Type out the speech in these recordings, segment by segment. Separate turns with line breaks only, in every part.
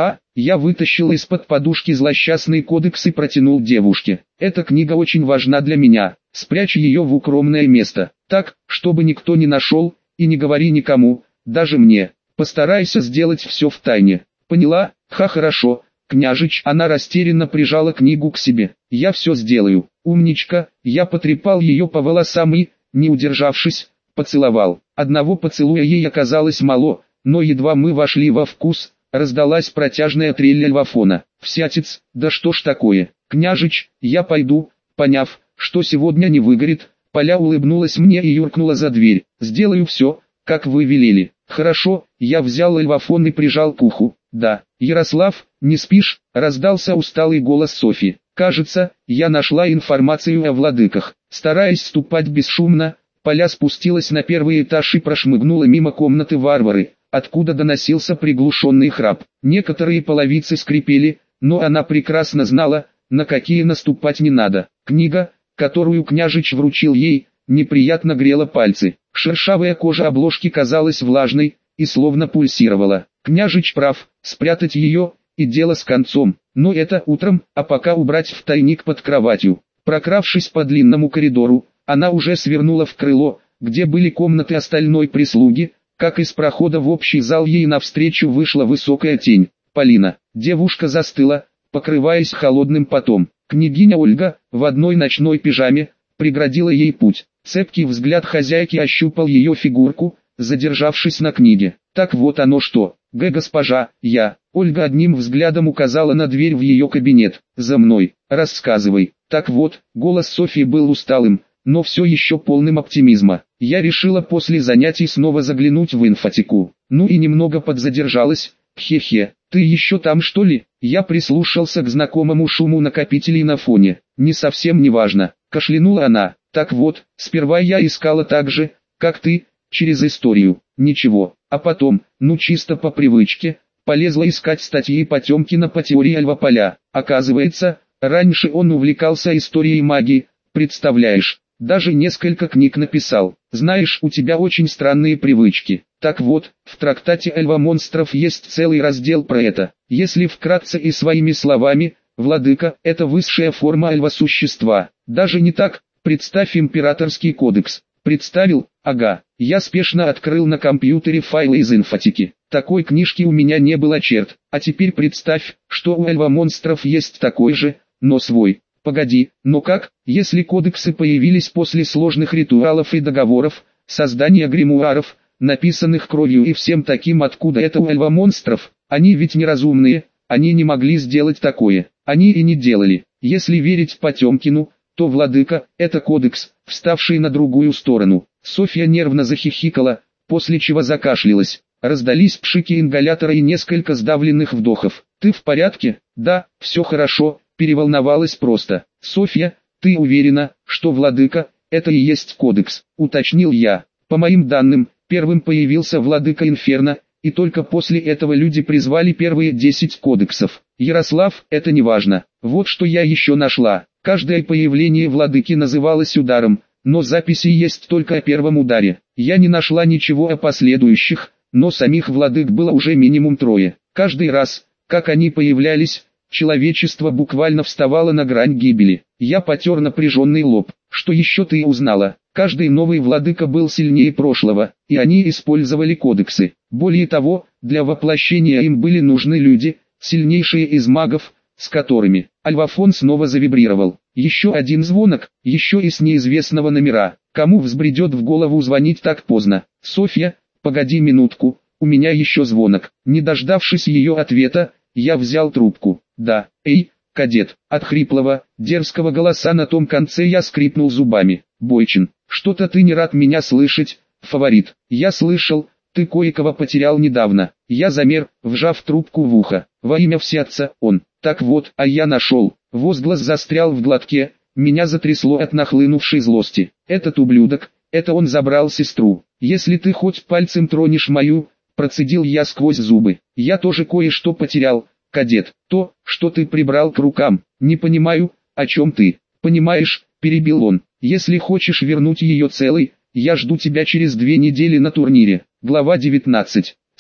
Я вытащил из-под подушки злосчастный кодекс и протянул девушке. Эта книга очень важна для меня. Спрячь ее в укромное место, так, чтобы никто не нашел, и не говори никому, даже мне. Постарайся сделать все в тайне. Поняла? Хорошо, княжич. Она растерянно прижала книгу к себе. Я все сделаю. Умничка. Я потрепал ее по волосам и, не удержавшись, поцеловал. Одного поцелуя ей оказалось мало, но едва мы вошли во вкус, раздалась протяжная трель альвафона. Всятец, да что ж такое? Княжич, я пойду. Поняв, что сегодня не выгорит, Поля улыбнулась мне и юркнула за дверь. Сделаю все, как вы велели. Хорошо, я взял альвафон и прижал к уху. Да, Ярослав, не спишь? Раздался усталый голос Софьи. Кажется, я нашла информацию о владыках. Стараясь ступать бесшумно, Поля спустилась на первый этаж и прошмыгнула мимо комнаты Варвары, откуда доносился приглушенный храп. Некоторые половицы скрипели, но она прекрасно знала, на какие наступать не надо. Книга, которую княжич вручил ей, неприятно грела пальцы. Шершавая кожа обложки казалась влажной и словно пульсировала. Княжич прав, спрятать ее, и дело с концом. Но это утром, а пока убрать в тайник под кроватью. Прокравшись по длинному коридору, она уже свернула в крыло, где были комнаты остальной прислуги. Как из прохода в общий зал ей навстречу вышла высокая тень. Полина. Девушка застыла, покрываясь холодным потом. Княгиня Ольга, в одной ночной пижаме, преградила ей путь. Цепкий взгляд хозяйки ощупал ее фигурку, задержавшись на книге. Так вот оно что. Госпожа, я. Ольга одним взглядом указала на дверь в ее кабинет. За мной. Рассказывай. Так вот, голос Софьи был усталым, но все еще полным оптимизма. Я решила после занятий снова заглянуть в инфотеку. Ну и немного подзадержалась. Хе-хе. Ты еще там что ли? Я прислушался к знакомому шуму накопителей на фоне. Не совсем неважно. Кашлянула она. Так вот, сперва я искала так же, как ты, через историю. Ничего. А потом, чисто по привычке, полезла искать статьи Потемкина по теории Альва-Поля. Оказывается, раньше он увлекался историей магии, представляешь, даже несколько книг написал. Знаешь, у тебя очень странные привычки. Так вот, в трактате Альва монстров есть целый раздел про это. Если вкратце и своими словами, владыка – это высшая форма альва-существа. Даже не так, представь императорский кодекс. Представил? Ага. Я спешно открыл на компьютере файлы из инфотеки. Такой книжки у меня не было, черт. А теперь представь, что у альва-монстров есть такой же, но свой. Погоди, но как, если кодексы появились после сложных ритуалов и договоров, создания гримуаров, написанных кровью и всем таким, откуда это у альва-монстров? Они ведь неразумные, они не могли сделать такое. Они и не делали. Если верить Потемкину, то владыка – это кодекс, вставший на другую сторону. Софья нервно захихикала, после чего закашлялась. Раздались пшики ингалятора и несколько сдавленных вдохов. «Ты в порядке?» «Да, все хорошо», переволновалась просто. «Софья, ты уверена, что владыка – это и есть кодекс?» – уточнил я. По моим данным, первым появился владыка Инферно, и только после этого люди призвали первые 10 кодексов. Ярослав, это не важно. Вот что я еще нашла. Каждое появление владыки называлось ударом, но записи есть только о первом ударе. Я не нашла ничего о последующих, но самих владык было уже минимум 3. Каждый раз, как они появлялись, человечество буквально вставало на грань гибели. Я потер напряженный лоб. Что еще ты узнала? Каждый новый владыка был сильнее прошлого, и они использовали кодексы. Более того, для воплощения им были нужны люди, сильнейшие из магов, с которыми. Альвафон снова завибрировал. Еще один звонок, еще и с неизвестного номера. Кому взбредет в голову звонить так поздно? Софья, погоди минутку, у меня еще звонок. Не дождавшись ее ответа, я взял трубку. Да, эй, кадет. От хриплого, дерзкого голоса на том конце я скрипнул зубами. Бойчин, что-то ты не рад меня слышать, фаворит. Я слышал, ты кое-кого потерял недавно. Я замер, вжав трубку в ухо. Во имя всеотца, он. Так вот, а я нашел. Возглас застрял в глотке, меня затрясло от нахлынувшей злости. Этот ублюдок, это он забрал сестру. Если ты хоть пальцем тронешь мою, процедил я сквозь зубы. Я тоже кое-что потерял, кадет. То, что ты прибрал к рукам. Не понимаю, о чем ты. Понимаешь, перебил он. Если хочешь вернуть ее целой, я жду тебя через 2 недели на турнире. Глава 19.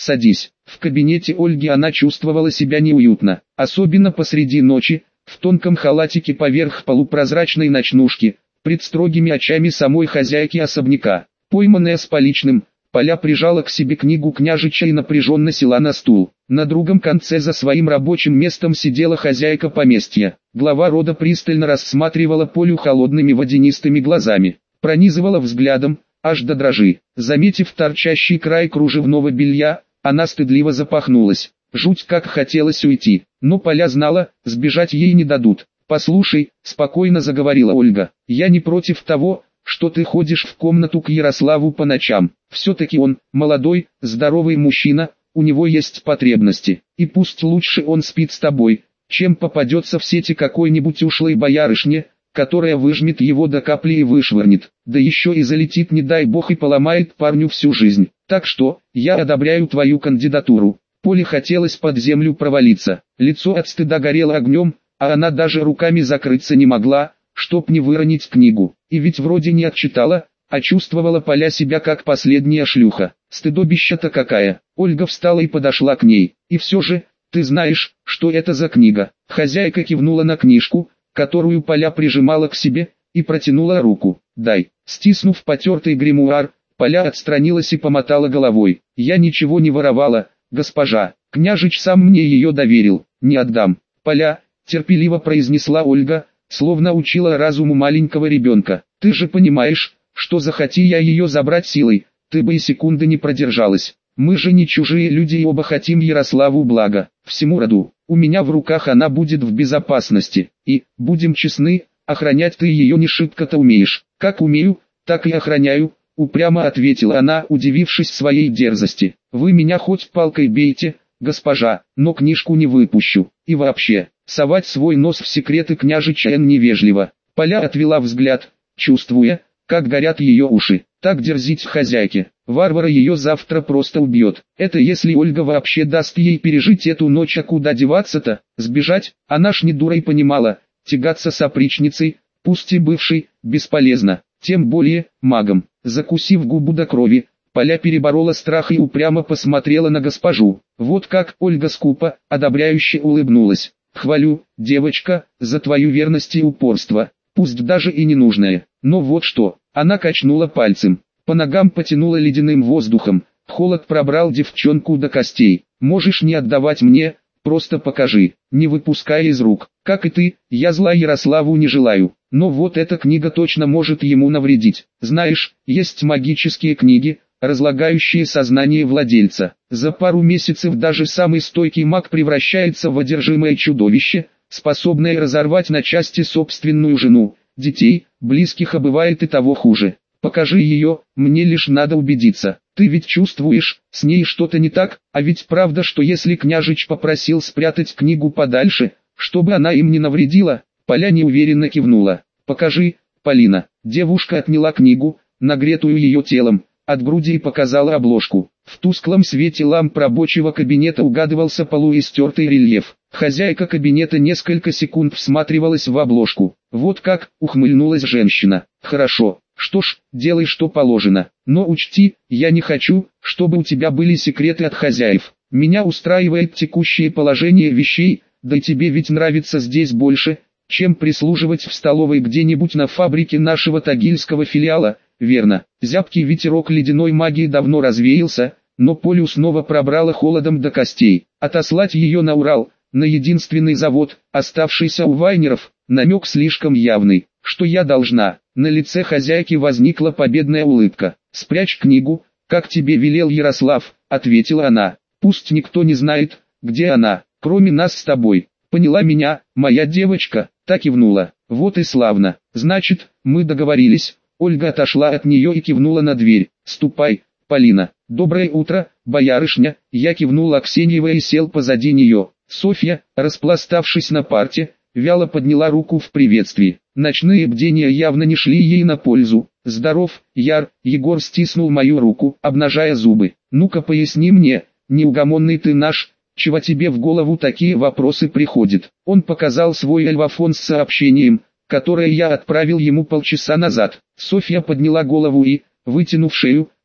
садись. В кабинете Ольги она чувствовала себя неуютно, особенно посреди ночи, в тонком халатике поверх полупрозрачной ночнушки, пред строгими очами самой хозяйки особняка. Пойманная с поличным, Поля прижала к себе книгу княжича и напряженно села на стул. На другом конце за своим рабочим местом сидела хозяйка поместья. Глава рода пристально рассматривала Полю холодными водянистыми глазами, пронизывала взглядом, аж до дрожи. Заметив торчащий край кружевного белья, она стыдливо запахнулась. Жуть как хотелось уйти, но Поля знала, сбежать ей не дадут. «Послушай», — спокойно заговорила Ольга, — «я не против того, что ты ходишь в комнату к Ярославу по ночам. Все-таки он, молодой, здоровый мужчина, у него есть потребности, и пусть лучше он спит с тобой, чем попадется в сети какой-нибудь ушлой боярышне, которая выжмет его до капли и вышвырнет, да еще и залетит не дай бог и поломает парню всю жизнь. Так что, я одобряю твою кандидатуру». Поле хотелось под землю провалиться, лицо от стыда горело огнем, а она даже руками закрыться не могла, чтоб не выронить книгу. И ведь вроде не отчитала, а чувствовала Поля себя как последняя шлюха. Стыдобища-то какая. Ольга встала и подошла к ней. «И все же, ты знаешь, что это за книга?» Хозяйка кивнула на книжку, которую Поля прижимала к себе, и протянула руку. «Дай». Стиснув потертый гримуар, Поля отстранилась и помотала головой. «Я ничего не воровала, госпожа. Княжич сам мне ее доверил. Не отдам». «Поля», терпеливо произнесла Ольга, словно учила разуму маленького ребенка. «Ты же понимаешь, что захоти я ее забрать силой, ты бы и секунды не продержалась. Мы же не чужие люди и оба хотим Ярославу блага, всему роду. У меня в руках она будет в безопасности. И, будем честны, охранять ты ее не шибко-то умеешь». «Как умею, так и охраняю», — упрямо ответила она, удивившись своей дерзости. «Вы меня хоть палкой бейте, госпожа, но книжку не выпущу. И вообще, совать свой нос в секреты княжича невежливо». Поля отвела взгляд, чувствуя, как горят ее уши. Так дерзить хозяйке. Варвара ее завтра просто убьет. Это если Ольга вообще даст ей пережить эту ночь, а куда деваться-то? Сбежать? Она ж не дурой понимала, тягаться с опричницей, пусть и бывшей, бесполезно. Тем более, магом. Закусив губу до крови, Поля переборола страх и упрямо посмотрела на госпожу. Вот как. Ольга скупо, одобряюще улыбнулась. «Хвалю, девочка, за твою верность и упорство, пусть даже и ненужное. Но вот что». Она качнула пальцем, по ногам потянула ледяным воздухом, холод пробрал девчонку до костей. «Можешь не отдавать мне, просто покажи, не выпуская из рук. Как и ты, я зла Ярославу не желаю, но вот эта книга точно может ему навредить. Знаешь, есть магические книги, разлагающие сознание владельца. За пару месяцев даже самый стойкий маг превращается в одержимое чудовище, способное разорвать на части собственную жену, детей, близких, а бывает и того хуже. Покажи ее, мне лишь надо убедиться. Ты ведь чувствуешь, с ней что-то не так, а ведь правда, что если княжич попросил спрятать книгу подальше, чтобы она им не навредила?» Поля неуверенно кивнула. «Покажи, Полина». Девушка отняла книгу, нагретую ее телом, от груди и показала обложку. В тусклом свете ламп рабочего кабинета угадывался полуистертый рельеф. Хозяйка кабинета несколько секунд всматривалась в обложку. «Вот как», — ухмыльнулась женщина. «Хорошо, что ж, делай что положено. Но учти, я не хочу, чтобы у тебя были секреты от хозяев. Меня устраивает текущее положение вещей, да и тебе ведь нравится здесь больше, чем прислуживать в столовой где-нибудь на фабрике нашего тагильского филиала, верно?» Зябкий ветерок ледяной магии давно развеялся, но Полю снова пробрало холодом до костей. Отослать ее на Урал, на единственный завод, оставшийся у Вайнеров, намек слишком явный. «Что я должна?» На лице хозяйки возникла победная улыбка. «Спрячь книгу, как тебе велел Ярослав», — ответила она. «Пусть никто не знает, где она, кроме нас с тобой. Поняла меня, моя девочка?» Так кивнула. «Вот и славно. Значит, мы договорились». Ольга отошла от нее и кивнула на дверь. «Ступай, Полина». «Доброе утро, боярышня», — я кивнул Аксеньевой и сел позади нее. Софья, распластавшись на парте, вяло подняла руку в приветствии. Ночные бдения явно не шли ей на пользу. «Здоров, Яр», — Егор стиснул мою руку, обнажая зубы. «Ну-ка поясни мне, неугомонный ты наш, чего тебе в голову такие вопросы приходят?» Он показал свой альвафон с сообщением, которое я отправил ему полчаса назад. Софья подняла голову и, вытянув шею,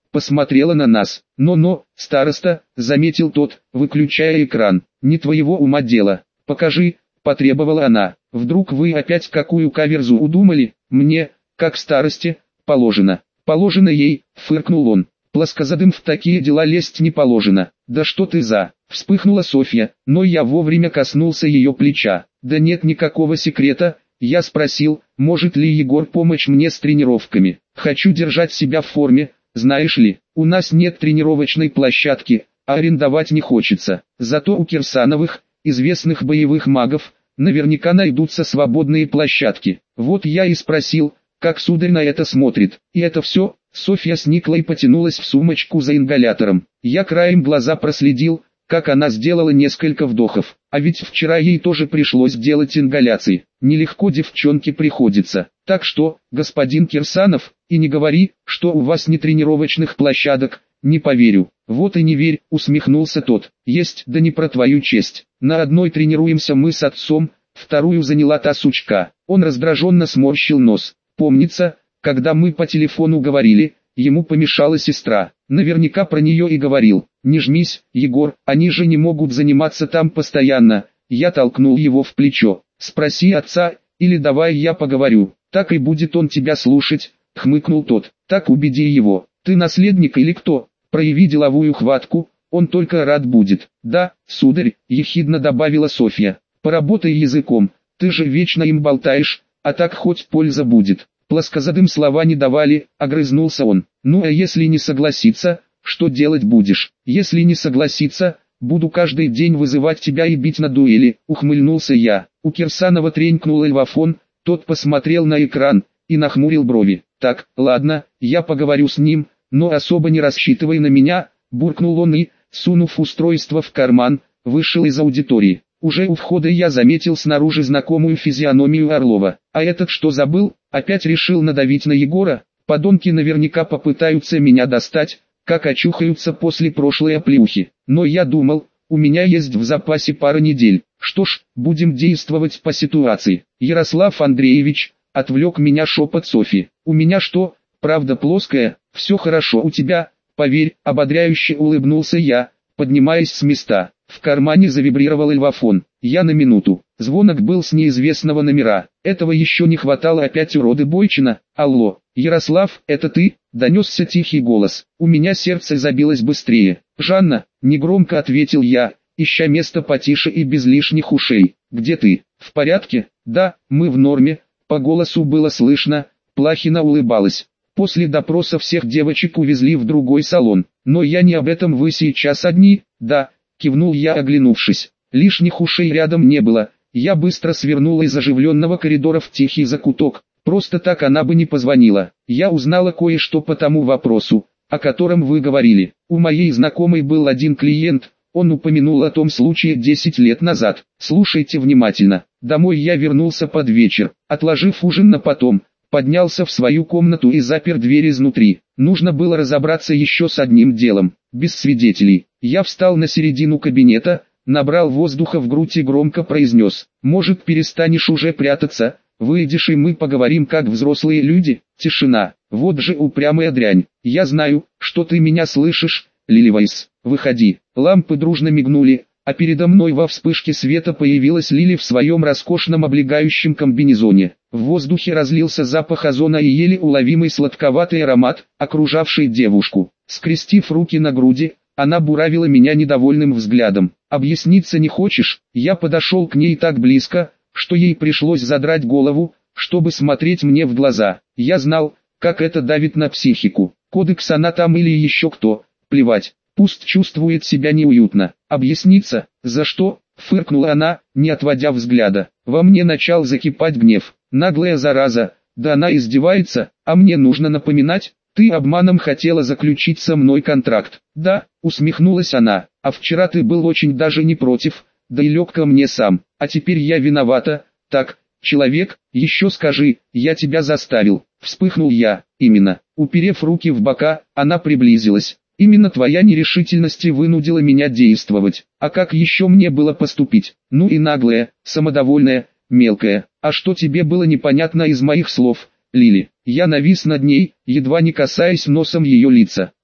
посмотрела на нас. «Но, староста», — заметил тот, выключая экран, — «не твоего ума дело. Покажи», — потребовала она. «Вдруг вы опять какую каверзу удумали? Мне, как старости, положено». «Положено ей», — фыркнул он. «Плоскозадым в такие дела лезть не положено». «Да что ты за...» — вспыхнула Софья, но я вовремя коснулся ее плеча. «Да нет никакого секрета». Я спросил, может ли Егор помочь мне с тренировками. Хочу держать себя в форме, знаешь ли, у нас нет тренировочной площадки, а арендовать не хочется. Зато у Кирсановых, известных боевых магов, наверняка найдутся свободные площадки. Вот я и спросил, как сударь на это смотрит. И это все. Софья сникла и потянулась в сумочку за ингалятором. Я краем глаза проследил, как она сделала несколько вдохов. А ведь вчера ей тоже пришлось делать ингаляции. Нелегко девчонке приходится. Так что, господин Кирсанов, и не говори, что у вас не тренировочных площадок, не поверю. Вот и не верь, усмехнулся тот. Есть, да не про твою честь. На одной тренируемся мы с отцом, вторую заняла та сучка. Он раздраженно сморщил нос. Помнится, когда мы по телефону говорили, ему помешала сестра. Наверняка про нее и говорил. «Не жмись, Егор, они же не могут заниматься там постоянно». Я толкнул его в плечо. «Спроси отца, или давай я поговорю. Так и будет он тебя слушать», — хмыкнул тот. «Так убеди его. Ты наследник или кто? Прояви деловую хватку, он только рад будет». «Да, сударь», — ехидно добавила Софья. «Поработай языком, ты же вечно им болтаешь, а так хоть польза будет». Плоскозадым слова не давали, огрызнулся он. «Ну а если не согласится, что делать будешь?» «Если не согласится, буду каждый день вызывать тебя и бить на дуэли», — ухмыльнулся я. У Кирсанова тренькнул эльвафон, тот посмотрел на экран и нахмурил брови. «Так, ладно, я поговорю с ним, но особо не рассчитывай на меня», — буркнул он и, сунув устройство в карман, вышел из аудитории. Уже у входа я заметил снаружи знакомую физиономию Орлова. «А этот что забыл? Опять решил надавить на Егора? Подонки наверняка попытаются меня достать, как очухаются после прошлой оплеухи. Но я думал, у меня есть в запасе пара недель. Что ж, будем действовать по ситуации». «Ярослав Андреевич», — отвлек меня шепот Софьи. «У меня что, правда плоская? Все хорошо у тебя, поверь», — ободряюще улыбнулся я, поднимаясь с места. В кармане завибрировал эльвафон. Я на минуту. Звонок был с неизвестного номера. Этого еще не хватало, опять уроды Бойчина. «Алло, Ярослав, это ты?» — донесся тихий голос. У меня сердце забилось быстрее. «Жанна», — негромко ответил я, ища место потише и без лишних ушей. «Где ты? В порядке?» «Да, мы в норме», — по голосу было слышно. Плахина улыбалась. «После допроса всех девочек увезли в другой салон. Но я не об этом, вы сейчас одни?» «Да», — кивнул я, оглянувшись. Лишних ушей рядом не было. Я быстро свернула из оживленного коридора в тихий закуток. Просто так она бы не позвонила. Я узнала кое-что по тому вопросу, о котором вы говорили. У моей знакомой был один клиент, он упомянул о том случае 10 лет назад. Слушайте внимательно. Домой я вернулся под вечер, отложив ужин на потом. Поднялся в свою комнату и запер дверь изнутри. Нужно было разобраться еще с одним делом, без свидетелей. Я встал на середину кабинета, набрал воздуха в грудь и громко произнес: «Может, перестанешь уже прятаться, выйдешь и мы поговорим как взрослые люди?» Тишина. Вот же упрямая дрянь. «Я знаю, что ты меня слышишь, Лиливайс. Выходи». Лампы дружно мигнули, а передо мной во вспышке света появилась Лили в своем роскошном облегающем комбинезоне. В воздухе разлился запах озона и еле уловимый сладковатый аромат, окружавший девушку. Скрестив руки на груди, она буравила меня недовольным взглядом. «Объясниться не хочешь?» Я подошел к ней так близко, что ей пришлось задрать голову, чтобы смотреть мне в глаза. Я знал, как это давит на психику. Кодекс она там или еще кто, плевать. Пусть чувствует себя неуютно. «Объясниться? За что?» — фыркнула она, не отводя взгляда. Во мне начал закипать гнев. Наглая зараза, да она издевается, а мне нужно напоминать? «Ты обманом хотела заключить со мной контракт». «Да», — усмехнулась она, — «а вчера ты был очень даже не против, да и лег ко мне сам, а теперь я виновата». «Так, человек, еще скажи, я тебя заставил». Вспыхнул я. «Именно». Уперев руки в бока, она приблизилась. «Именно твоя нерешительность и вынудила меня действовать. А как еще мне было поступить? Ну и наглая, самодовольная, мелкая. А что тебе было непонятно из моих слов, Лили?» Я навис над ней, едва не касаясь носом ее лица.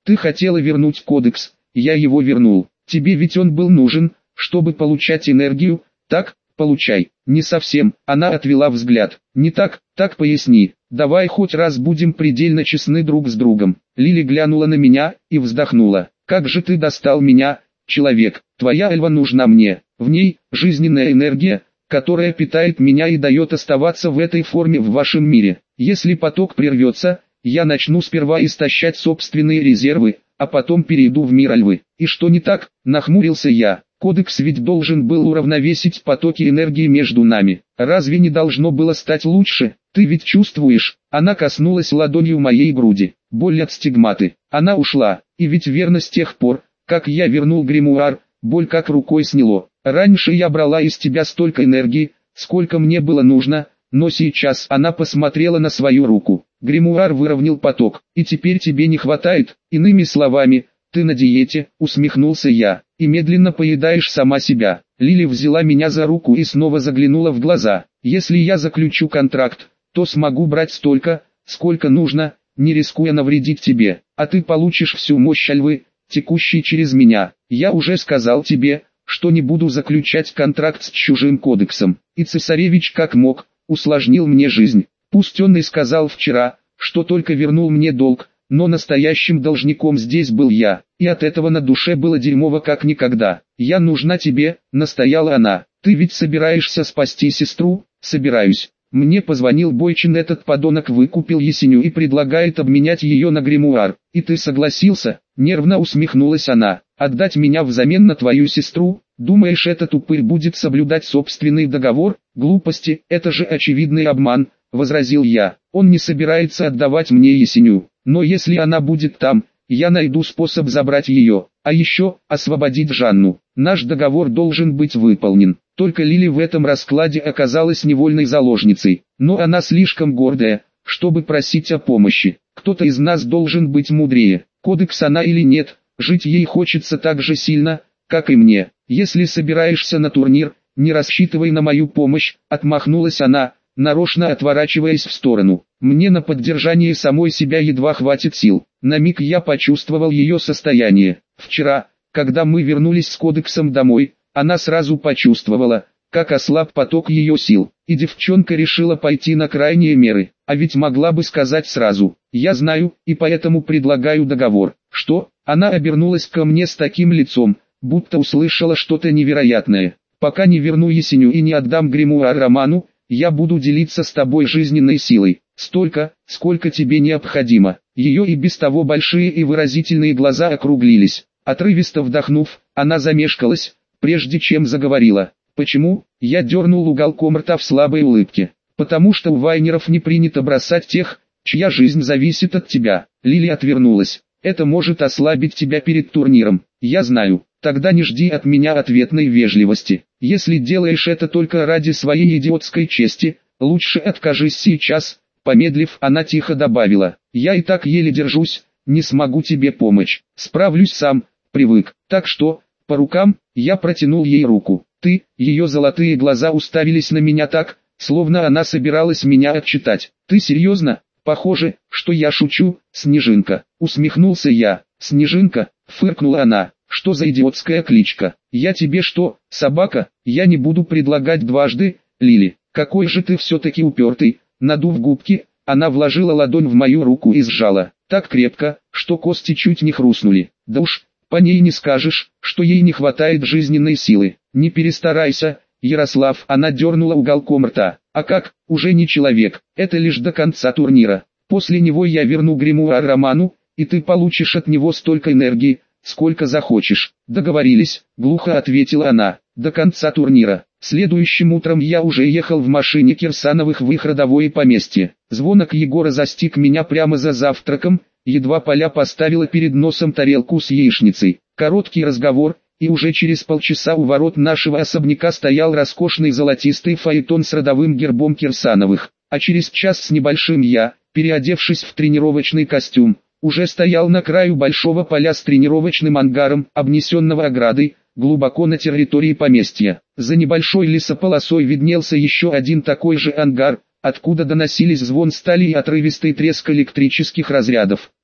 Ты хотела вернуть кодекс, я его вернул. Тебе ведь он был нужен, чтобы получать энергию, так? Получай. Не совсем. Она отвела взгляд. Не так, так поясни. Давай хоть раз будем предельно честны друг с другом. Лили глянула на меня и вздохнула. Как же ты достал меня, человек. Твоя Эльва нужна мне. В ней жизненная энергия, которая питает меня и дает оставаться в этой форме в вашем мире. Если поток прервется, я начну сперва истощать собственные резервы, а потом перейду в мир Альвы. И что не так? Нахмурился я. Кодекс ведь должен был уравновесить потоки энергии между нами. Разве не должно было стать лучше? Ты ведь чувствуешь? Она коснулась ладонью моей груди. Боль от стигматы. Она ушла. И ведь верно с тех пор, как я вернул гримуар, боль как рукой сняло. Раньше я брала из тебя столько энергии, сколько мне было нужно, но сейчас она посмотрела на свою руку. Гримуар выровнял поток. И теперь тебе не хватает, иными словами, ты на диете, усмехнулся я, и медленно поедаешь сама себя. Лили взяла меня за руку и снова заглянула в глаза. Если я заключу контракт, то смогу брать столько, сколько нужно, не рискуя навредить тебе, а ты получишь всю мощь Альвы, текущей через меня. Я уже сказал тебе, что не буду заключать контракт с чужим кодексом, и цесаревич как мог, усложнил мне жизнь. Пусть он и сказал вчера, что только вернул мне долг, но настоящим должником здесь был я, и от этого на душе было дерьмово как никогда. «Я нужна тебе», — настояла она. «Ты ведь собираешься спасти сестру?» «Собираюсь. Мне позвонил Бойчин, этот подонок выкупил Есеню и предлагает обменять ее на гримуар. И ты согласился?» Нервно усмехнулась она. «Отдать меня взамен на твою сестру? Думаешь, этот упырь будет соблюдать собственный договор? Глупости, это же очевидный обман», — возразил я. «Он не собирается отдавать мне Есеню. Но если она будет там, я найду способ забрать ее, а еще освободить Жанну. Наш договор должен быть выполнен». Только Лили в этом раскладе оказалась невольной заложницей, но она слишком гордая, чтобы просить о помощи. Кто-то из нас должен быть мудрее. Кодекс она или нет, жить ей хочется так же сильно, как и мне. Если собираешься на турнир, не рассчитывай на мою помощь, отмахнулась она, нарочно отворачиваясь в сторону. Мне на поддержание самой себя едва хватит сил. На миг я почувствовал ее состояние. Вчера, когда мы вернулись с кодексом домой, она сразу почувствовала, как ослаб поток ее сил, и девчонка решила пойти на крайние меры, а ведь могла бы сказать сразу: «Я знаю, и поэтому предлагаю договор». «Что?» Она обернулась ко мне с таким лицом, будто услышала что-то невероятное. «Пока не верну Есеню и не отдам гримуар Роману, я буду делиться с тобой жизненной силой, столько, сколько тебе необходимо». Ее и без того большие и выразительные глаза округлились. Отрывисто вдохнув, она замешкалась, прежде чем заговорила. «Почему?» Я дернул уголком рта в слабой улыбке. «Потому что у Вайнеров не принято бросать тех, чья жизнь зависит от тебя». Лили отвернулась. «Это может ослабить тебя перед турниром. Я знаю. Тогда не жди от меня ответной вежливости. Если делаешь это только ради своей идиотской чести, лучше откажись сейчас». Помедлив, она тихо добавила: «Я и так еле держусь, не смогу тебе помочь. Справлюсь сам, привык. Так что, по рукам». Я протянул ей руку. «Ты». Ее золотые глаза уставились на меня так, словно она собиралась меня отчитать. «Ты серьезно?» «Похоже, что я шучу, Снежинка». Усмехнулся я. «Снежинка», фыркнула она. «Что за идиотская кличка? Я тебе что, собака?» «Я не буду предлагать дважды, Лили». «Какой же ты все-таки упертый». Надув губки, она вложила ладонь в мою руку и сжала. Так крепко, что кости чуть не хрустнули. «Да уж, по ней не скажешь, что ей не хватает жизненной силы. Не перестарайся, Ярослав». Она дернула уголком рта. «А как, уже не человек, это лишь до конца турнира. После него я верну гримуар Роману, и ты получишь от него столько энергии, сколько захочешь». «Договорились», — глухо ответила она. «До конца турнира». Следующим утром я уже ехал в машине Кирсановых в их родовое поместье. Звонок Егора застиг меня прямо за завтраком, едва Поля поставила перед носом тарелку с яичницей. Короткий разговор, и уже через полчаса у ворот нашего особняка стоял роскошный золотистый фаэтон с родовым гербом Кирсановых. А через час с небольшим я, переодевшись в тренировочный костюм, уже стоял на краю большого поля с тренировочным ангаром, обнесенного оградой, глубоко на территории поместья. За небольшой лесополосой виднелся еще один такой же ангар, откуда доносились звон стали и отрывистый треск электрических разрядов.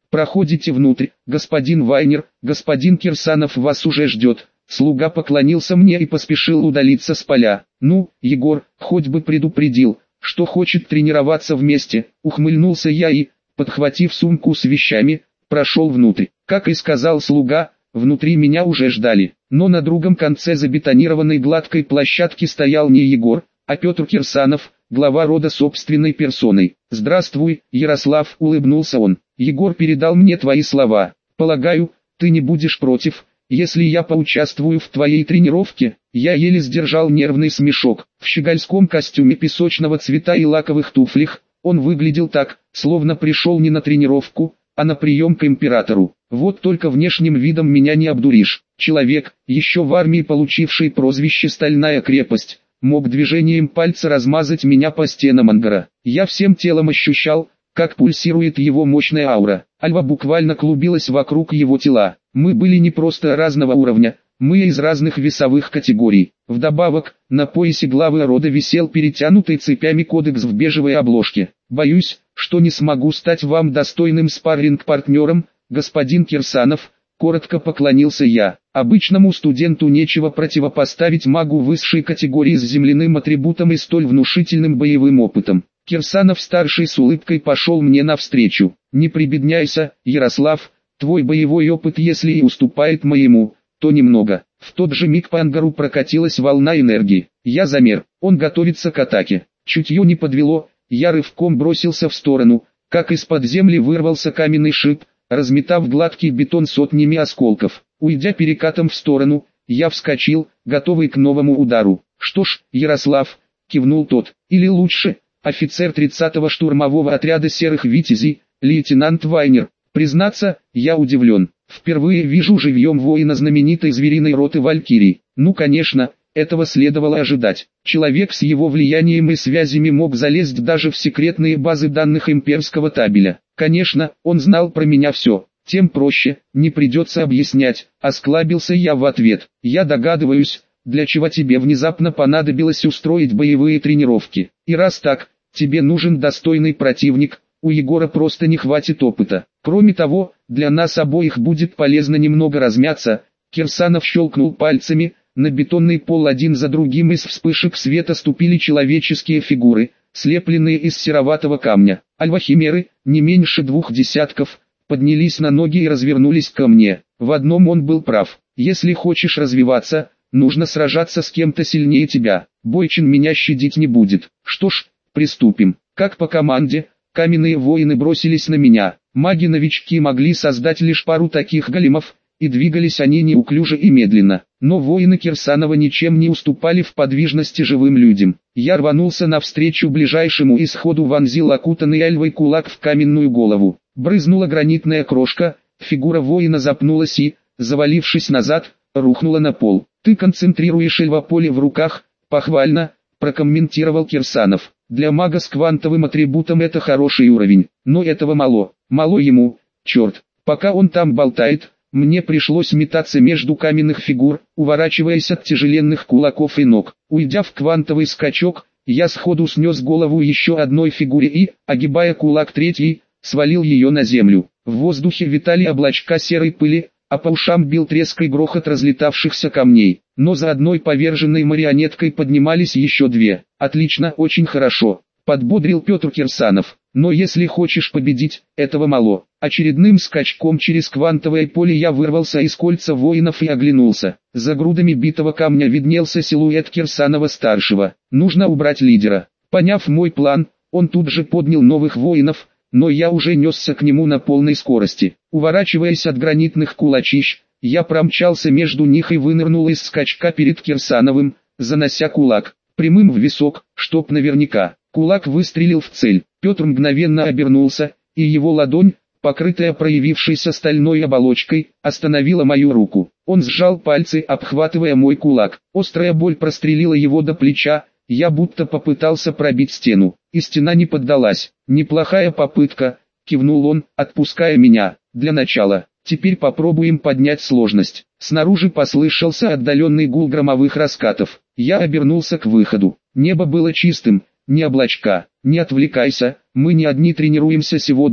Проходите внутрь, господин Вайнер, господин Кирсанов вас уже ждет». Слуга поклонился мне и поспешил удалиться с поля. «Ну, Егор, хоть бы предупредил, что хочет тренироваться вместе», ухмыльнулся я и, подхватив сумку с вещами, прошел внутрь. Как и сказал слуга, внутри меня уже ждали. Но на другом конце забетонированной гладкой площадки стоял не Егор, а Петр Кирсанов, глава рода собственной персоной. «Здравствуй, Ярослав», улыбнулся он. «Егор передал мне твои слова. Полагаю, ты не будешь против, если я поучаствую в твоей тренировке?» Я еле сдержал нервный смешок. В щегольском костюме песочного цвета и лаковых туфлях, он выглядел так, словно пришел не на тренировку, а на прием к императору. Вот только внешним видом меня не обдуришь. Человек, еще в армии получивший прозвище «Стальная крепость», мог движением пальца размазать меня по стенам ангара. Я всем телом ощущал, как пульсирует его мощная аура. Альва буквально клубилась вокруг его тела. Мы были не просто разного уровня, мы из разных весовых категорий. Вдобавок, на поясе главы рода висел перетянутый цепями кодекс в бежевой обложке. «Боюсь, что не смогу стать вам достойным спарринг-партнером, господин Кирсанов», коротко поклонился я. Обычному студенту нечего противопоставить магу высшей категории с земляным атрибутом и столь внушительным боевым опытом. Кирсанов-старший с улыбкой пошел мне навстречу. «Не прибедняйся, Ярослав, твой боевой опыт если и уступает моему, то немного». В тот же миг по ангару прокатилась волна энергии. Я замер, он готовится к атаке. Чутье не подвело, я рывком бросился в сторону, как из-под земли вырвался каменный шип, разметав гладкий бетон сотнями осколков. Уйдя перекатом в сторону, я вскочил, готовый к новому удару. «Что ж, Ярослав», кивнул тот, «или лучше, офицер 30-го штурмового отряда серых витязей, лейтенант Вайнер». Признаться, я удивлен. Впервые вижу живьем воина знаменитой звериной роты Валькирий. Ну конечно, этого следовало ожидать. Человек с его влиянием и связями мог залезть даже в секретные базы данных имперского табеля. Конечно, он знал про меня все. Тем проще, не придется объяснять. Осклабился я в ответ. Я догадываюсь, для чего тебе внезапно понадобилось устроить боевые тренировки. И раз так, тебе нужен достойный противник. У Егора просто не хватит опыта. Кроме того, для нас обоих будет полезно немного размяться. Кирсанов щелкнул пальцами, на бетонный пол один за другим из вспышек света ступили человеческие фигуры, слепленные из сероватого камня. Альвахимеры, не меньше 2 десятков, поднялись на ноги и развернулись ко мне. В одном он был прав. Если хочешь развиваться, нужно сражаться с кем-то сильнее тебя. Бойчин меня щадить не будет. Что ж, приступим. Как по команде, каменные воины бросились на меня. Маги-новички могли создать лишь пару таких големов, и двигались они неуклюже и медленно. Но воины Кирсанова ничем не уступали в подвижности живым людям. Я рванулся навстречу ближайшему и сходу вонзил окутанный альвой кулак в каменную голову. Брызнула гранитная крошка, фигура воина запнулась и, завалившись назад, рухнула на пол. «Ты концентрируешь эльвополе в руках», похвально, прокомментировал Кирсанов. «Для мага с квантовым атрибутом это хороший уровень, но этого мало. Мало ему, черт. Пока он там болтает, мне пришлось метаться между каменных фигур, уворачиваясь от тяжеленных кулаков и ног. Уйдя в квантовый скачок, я сходу снес голову еще одной фигуре и, огибая кулак третьей, свалил ее на землю. В воздухе витали облачка серой пыли, а по ушам бил треск и грохот разлетавшихся камней. Но за одной поверженной марионеткой поднимались еще две. «Отлично, очень хорошо», — подбодрил Петр Кирсанов. «Но если хочешь победить, этого мало». Очередным скачком через квантовое поле я вырвался из кольца воинов и оглянулся. За грудами битого камня виднелся силуэт Кирсанова-старшего. Нужно убрать лидера. Поняв мой план, он тут же поднял новых воинов, но я уже несся к нему на полной скорости. Уворачиваясь от гранитных кулачищ, я промчался между них и вынырнул из скачка перед Кирсановым, занося кулак прямым в висок, чтоб наверняка. Кулак выстрелил в цель. Петр мгновенно обернулся, и его ладонь, покрытая проявившейся стальной оболочкой, остановила мою руку. Он сжал пальцы, обхватывая мой кулак. Острая боль прострелила его до плеча, я будто попытался пробить стену, и стена не поддалась. «Неплохая попытка», — кивнул он, отпуская меня. «Для начала. Теперь попробуем поднять сложность». Снаружи послышался отдаленный гул громовых раскатов. Я обернулся к выходу. Небо было чистым, ни облачка. «Не отвлекайся, мы не одни тренируемся сегодня», —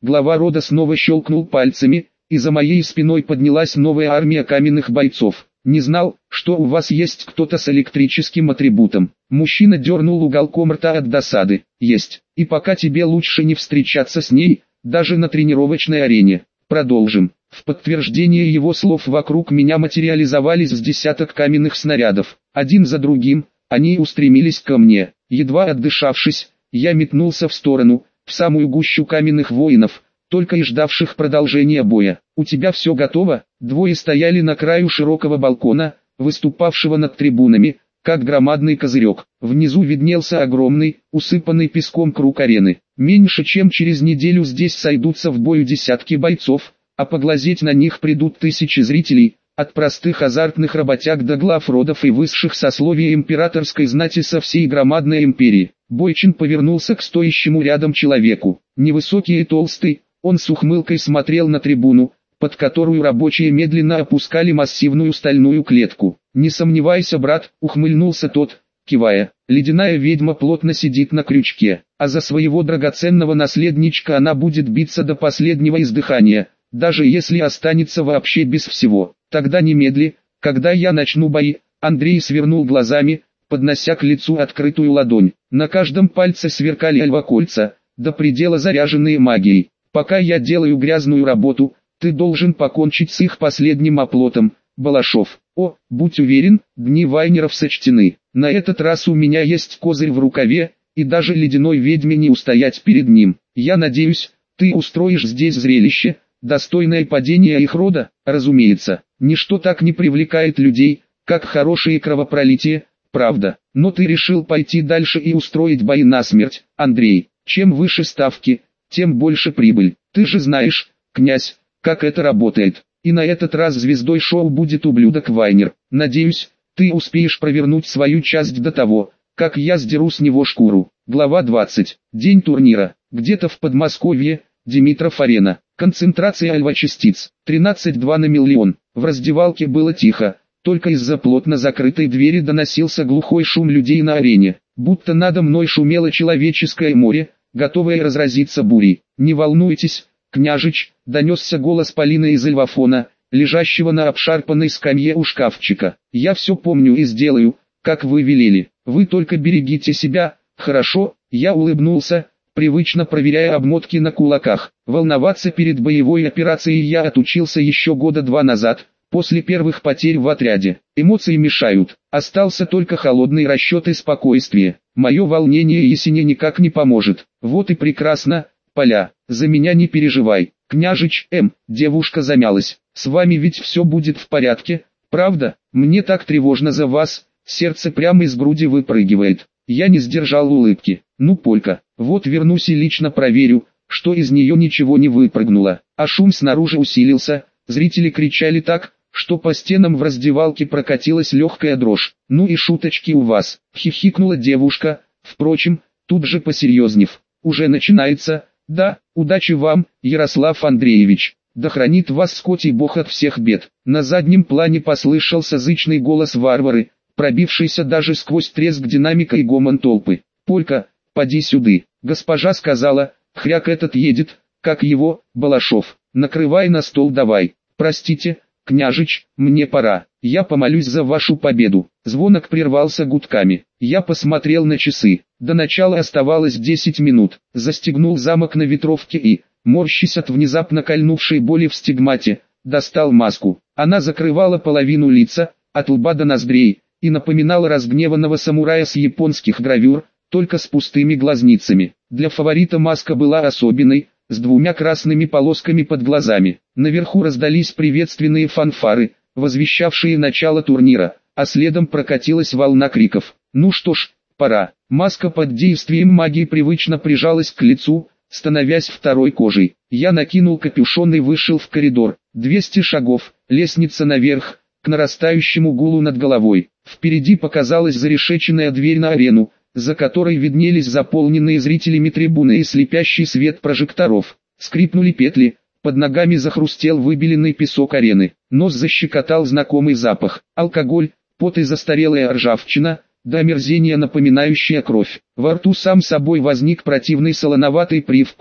Глава рода снова щелкнул пальцами, и за моей спиной поднялась новая армия каменных бойцов. Не знал, что у вас есть кто-то с электрическим атрибутом. Мужчина дернул уголком рта от досады. Есть. И пока тебе лучше не встречаться с ней, даже на тренировочной арене. Продолжим. В подтверждение его слов вокруг меня материализовались с десяток каменных снарядов. Один за другим, они устремились ко мне. Едва отдышавшись, я метнулся в сторону, в самую гущу каменных воинов, только и ждавших продолжения боя. «У тебя все готово?» Двое стояли на краю широкого балкона, выступавшего над трибунами, как громадный козырек. Внизу виднелся огромный, усыпанный песком круг арены. Меньше чем через неделю здесь сойдутся в бою десятки бойцов, а поглазеть на них придут тысячи зрителей, от простых азартных работяг до глав родов и высших сословий императорской знати со всей громадной империи. Бойчин повернулся к стоящему рядом человеку. Невысокий и толстый, он с ухмылкой смотрел на трибуну, под которую рабочие медленно опускали массивную стальную клетку. «Не сомневайся, брат», — ухмыльнулся тот, кивая. «Ледяная ведьма плотно сидит на крючке, а за своего драгоценного наследничка она будет биться до последнего издыхания, даже если останется вообще без всего. Тогда немедли, когда я начну бои». Андрей свернул глазами, поднося к лицу открытую ладонь. На каждом пальце сверкали альвакольца, до предела заряженные магией. «Пока я делаю грязную работу, ты должен покончить с их последним оплотом, Балашов. О, будь уверен, дни Вайнеров сочтены. На этот раз у меня есть козырь в рукаве, и даже ледяной ведьме не устоять перед ним. Я надеюсь, ты устроишь здесь зрелище, достойное падения их рода». Разумеется, ничто так не привлекает людей, как хорошее кровопролитие, правда. Но ты решил пойти дальше и устроить бои насмерть, Андрей. Чем выше ставки, тем больше прибыль. Ты же знаешь, князь, как это работает. И на этот раз звездой шоу будет ублюдок Вайнер. Надеюсь, ты успеешь провернуть свою часть до того, как я сдеру с него шкуру. Глава 20. День турнира. Где-то в Подмосковье, Димитров-арена. Концентрация альва-частиц. 13,2 на миллион. В раздевалке было тихо. Только из-за плотно закрытой двери доносился глухой шум людей на арене. Будто надо мной шумело человеческое море, готовое разразиться бурей. «Не волнуйтесь, княжич», — донесся голос Полины из альвафона, лежащего на обшарпанной скамье у шкафчика. «Я все помню и сделаю, как вы велели. Вы только берегите себя, хорошо?» Я улыбнулся, привычно проверяя обмотки на кулаках. Волноваться перед боевой операцией я отучился еще года 2 назад, после первых потерь в отряде. Эмоции мешают, остался только холодный расчет и спокойствие. Мое волнение Есене никак не поможет. Вот и прекрасно, Поля, за меня не переживай. Княжич, девушка замялась. С вами ведь все будет в порядке, правда? Мне так тревожно за вас, сердце прямо из груди выпрыгивает. Я не сдержал улыбки. Ну, Полька, вот вернусь и лично проверю, что из нее ничего не выпрыгнуло. А шум снаружи усилился, зрители кричали так, что по стенам в раздевалке прокатилась легкая дрожь. «Ну и шуточки у вас», — хихикнула девушка, впрочем, тут же посерьезнев. «Уже начинается, да? Удачи вам, Ярослав Андреевич. Да хранит вас Скотий Бог от всех бед». На заднем плане послышался зычный голос Варвары, пробившийся даже сквозь треск динамика и гомон толпы. «Полька, поди сюды. Госпожа сказала, хряк этот едет, как его, Балашов. Накрывай на стол давай. Простите, княжич, мне пора. Я помолюсь за вашу победу». Звонок прервался гудками. Я посмотрел на часы. До начала оставалось 10 минут. Застегнул замок на ветровке и, морщась от внезапно кольнувшей боли в стигмате, достал маску. Она закрывала половину лица, от лба до ноздрей, и напоминала разгневанного самурая с японских гравюр, только с пустыми глазницами. Для фаворита маска была особенной, с 2 красными полосками под глазами. Наверху раздались приветственные фанфары, возвещавшие начало турнира, а следом прокатилась волна криков. «Ну что ж, пора». Маска под действием магии привычно прижалась к лицу, становясь второй кожей. Я накинул капюшон и вышел в коридор. 200 шагов, лестница наверх, к нарастающему гулу над головой. Впереди показалась зарешеченная дверь на арену, за которой виднелись заполненные зрителями трибуны и слепящий свет прожекторов. Скрипнули петли, под ногами захрустел выбеленный песок арены. Нос защекотал знакомый запах. Алкоголь, пот и застарелая ржавчина, до омерзения напоминающая кровь. Во рту сам собой возник противный солоноватый привкус,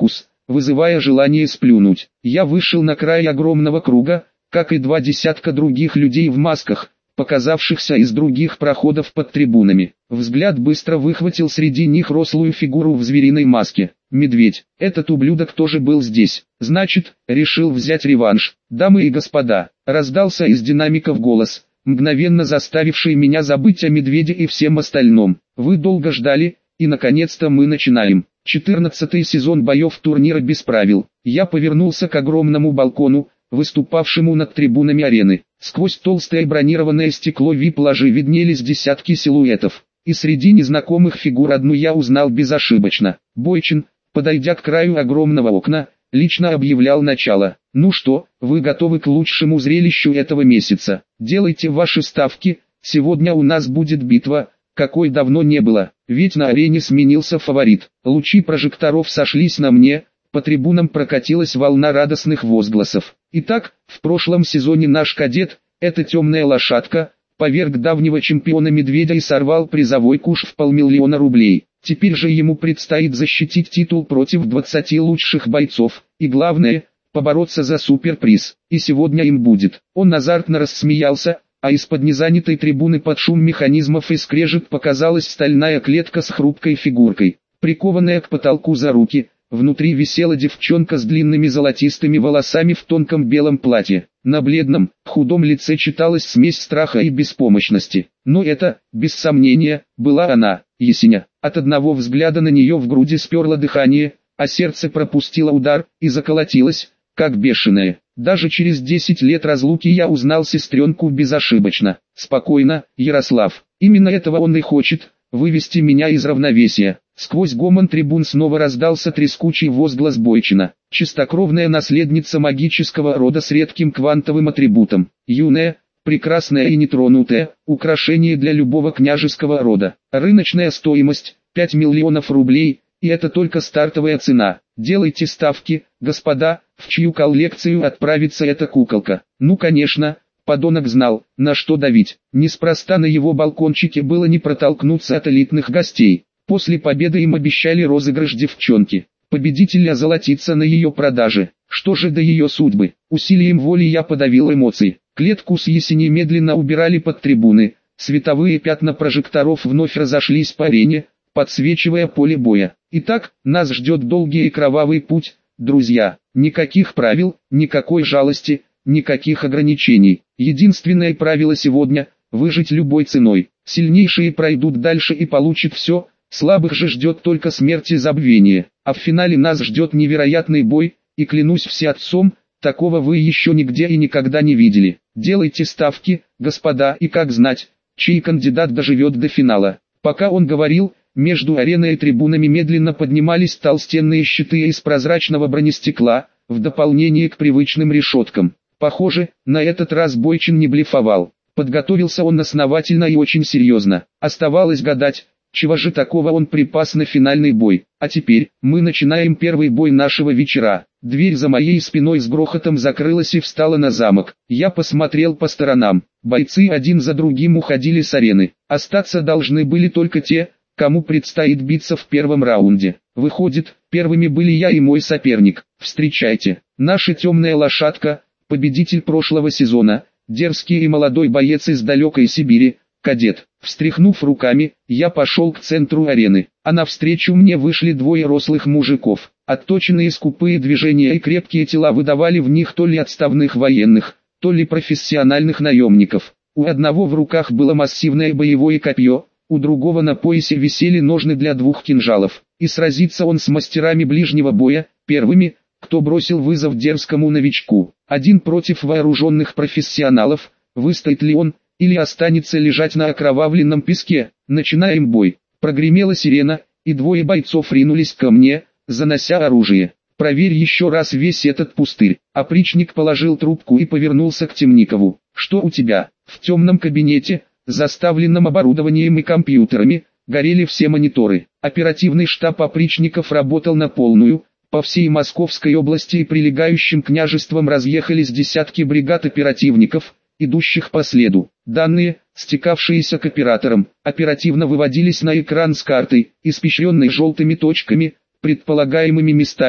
вызывая желание сплюнуть. Я вышел на край огромного круга, как и 20 других людей в масках, показавшихся из других проходов под трибунами. Взгляд быстро выхватил среди них рослую фигуру в звериной маске. Медведь. Этот ублюдок тоже был здесь. Значит, решил взять реванш. Дамы и господа, раздался из динамиков голос, мгновенно заставивший меня забыть о медведе и всем остальном. Вы долго ждали, и наконец-то мы начинаем. 14-й сезон боев турнира без правил. Я повернулся к огромному балкону, выступавшему над трибунами арены. Сквозь толстое бронированное стекло вип-ложи виднелись десятки силуэтов. И среди незнакомых фигур одну я узнал безошибочно. Бойчин, подойдя к краю огромного окна, лично объявлял начало. Ну что, вы готовы к лучшему зрелищу этого месяца? Делайте ваши ставки, сегодня у нас будет битва, какой давно не было, ведь на арене сменился фаворит. Лучи прожекторов сошлись на мне, по трибунам прокатилась волна радостных возгласов. Итак, в прошлом сезоне наш кадет, эта темная лошадка, поверг давнего чемпиона Медведя и сорвал призовой куш в 500 000 рублей. Теперь же ему предстоит защитить титул против 20 лучших бойцов, и главное, побороться за суперприз. И сегодня им будет. Он азартно рассмеялся, а из-под незанятой трибуны под шум механизмов и скрежет показалась стальная клетка с хрупкой фигуркой, прикованная к потолку за руки. Внутри висела девчонка с длинными золотистыми волосами в тонком белом платье. На бледном, худом лице читалась смесь страха и беспомощности. Но это, без сомнения, была она, Есеня. От одного взгляда на нее в груди сперло дыхание, а сердце пропустило удар и заколотилось, как бешеное. Даже через 10 лет разлуки я узнал сестренку безошибочно. Спокойно, Ярослав. Именно этого он и хочет, вывести меня из равновесия. Сквозь гомон трибун снова раздался трескучий возглас Бойчина. Чистокровная наследница магического рода с редким квантовым атрибутом. Юная, прекрасная и нетронутая, украшение для любого княжеского рода. Рыночная стоимость – 5 миллионов рублей, и это только стартовая цена. Делайте ставки, господа, в чью коллекцию отправится эта куколка. Ну конечно, подонок знал, на что давить. Неспроста на его балкончике было не протолкнуться от элитных гостей. После победы им обещали розыгрыш девчонки. Победитель озолотится на ее продаже. Что же до ее судьбы? Усилием воли я подавил эмоции. Клетку с Есеней медленно убирали под трибуны. Световые пятна прожекторов вновь разошлись по арене, подсвечивая поле боя. Итак, нас ждет долгий и кровавый путь, друзья. Никаких правил, никакой жалости, никаких ограничений. Единственное правило сегодня – выжить любой ценой. Сильнейшие пройдут дальше и получат все. Слабых же ждет только смерть и забвение, а в финале нас ждет невероятный бой, и клянусь всеотцом, такого вы еще нигде и никогда не видели. Делайте ставки, господа, и как знать, чей кандидат доживет до финала. Пока он говорил, между ареной и трибунами медленно поднимались толстенные щиты из прозрачного бронестекла, в дополнение к привычным решеткам. Похоже, на этот раз Бойчин не блефовал. Подготовился он основательно и очень серьезно. Оставалось гадать, чего же такого он припас на финальный бой. А теперь, мы начинаем первый бой нашего вечера. Дверь за моей спиной с грохотом закрылась и встала на замок. Я посмотрел по сторонам. Бойцы один за другим уходили с арены. Остаться должны были только те, кому предстоит биться в первом раунде. Выходит, первыми были я и мой соперник. Встречайте, наша темная лошадка, победитель прошлого сезона, дерзкий и молодой боец из далекой Сибири, кадет. Встряхнув руками, я пошел к центру арены, а навстречу мне вышли двое рослых мужиков. Отточенные скупые движения и крепкие тела выдавали в них то ли отставных военных, то ли профессиональных наемников. У одного в руках было массивное боевое копье, у другого на поясе висели ножны для 2 кинжалов. И сразится он с мастерами ближнего боя, первыми, кто бросил вызов дерзкому новичку. Один против вооруженных профессионалов, выстоит ли он, или останется лежать на окровавленном песке. Начинаем бой. Прогремела сирена, и двое бойцов ринулись ко мне, занося оружие. Проверь еще раз весь этот пустырь. Опричник положил трубку и повернулся к Темникову. Что у тебя? В темном кабинете, заставленном оборудованием и компьютерами, горели все мониторы. Оперативный штаб опричников работал на полную. По всей Московской области и прилегающим княжествам разъехались десятки бригад оперативников, идущих по следу. Данные, стекавшиеся к операторам, оперативно выводились на экран с картой, испещренной желтыми точками, предполагаемыми местами,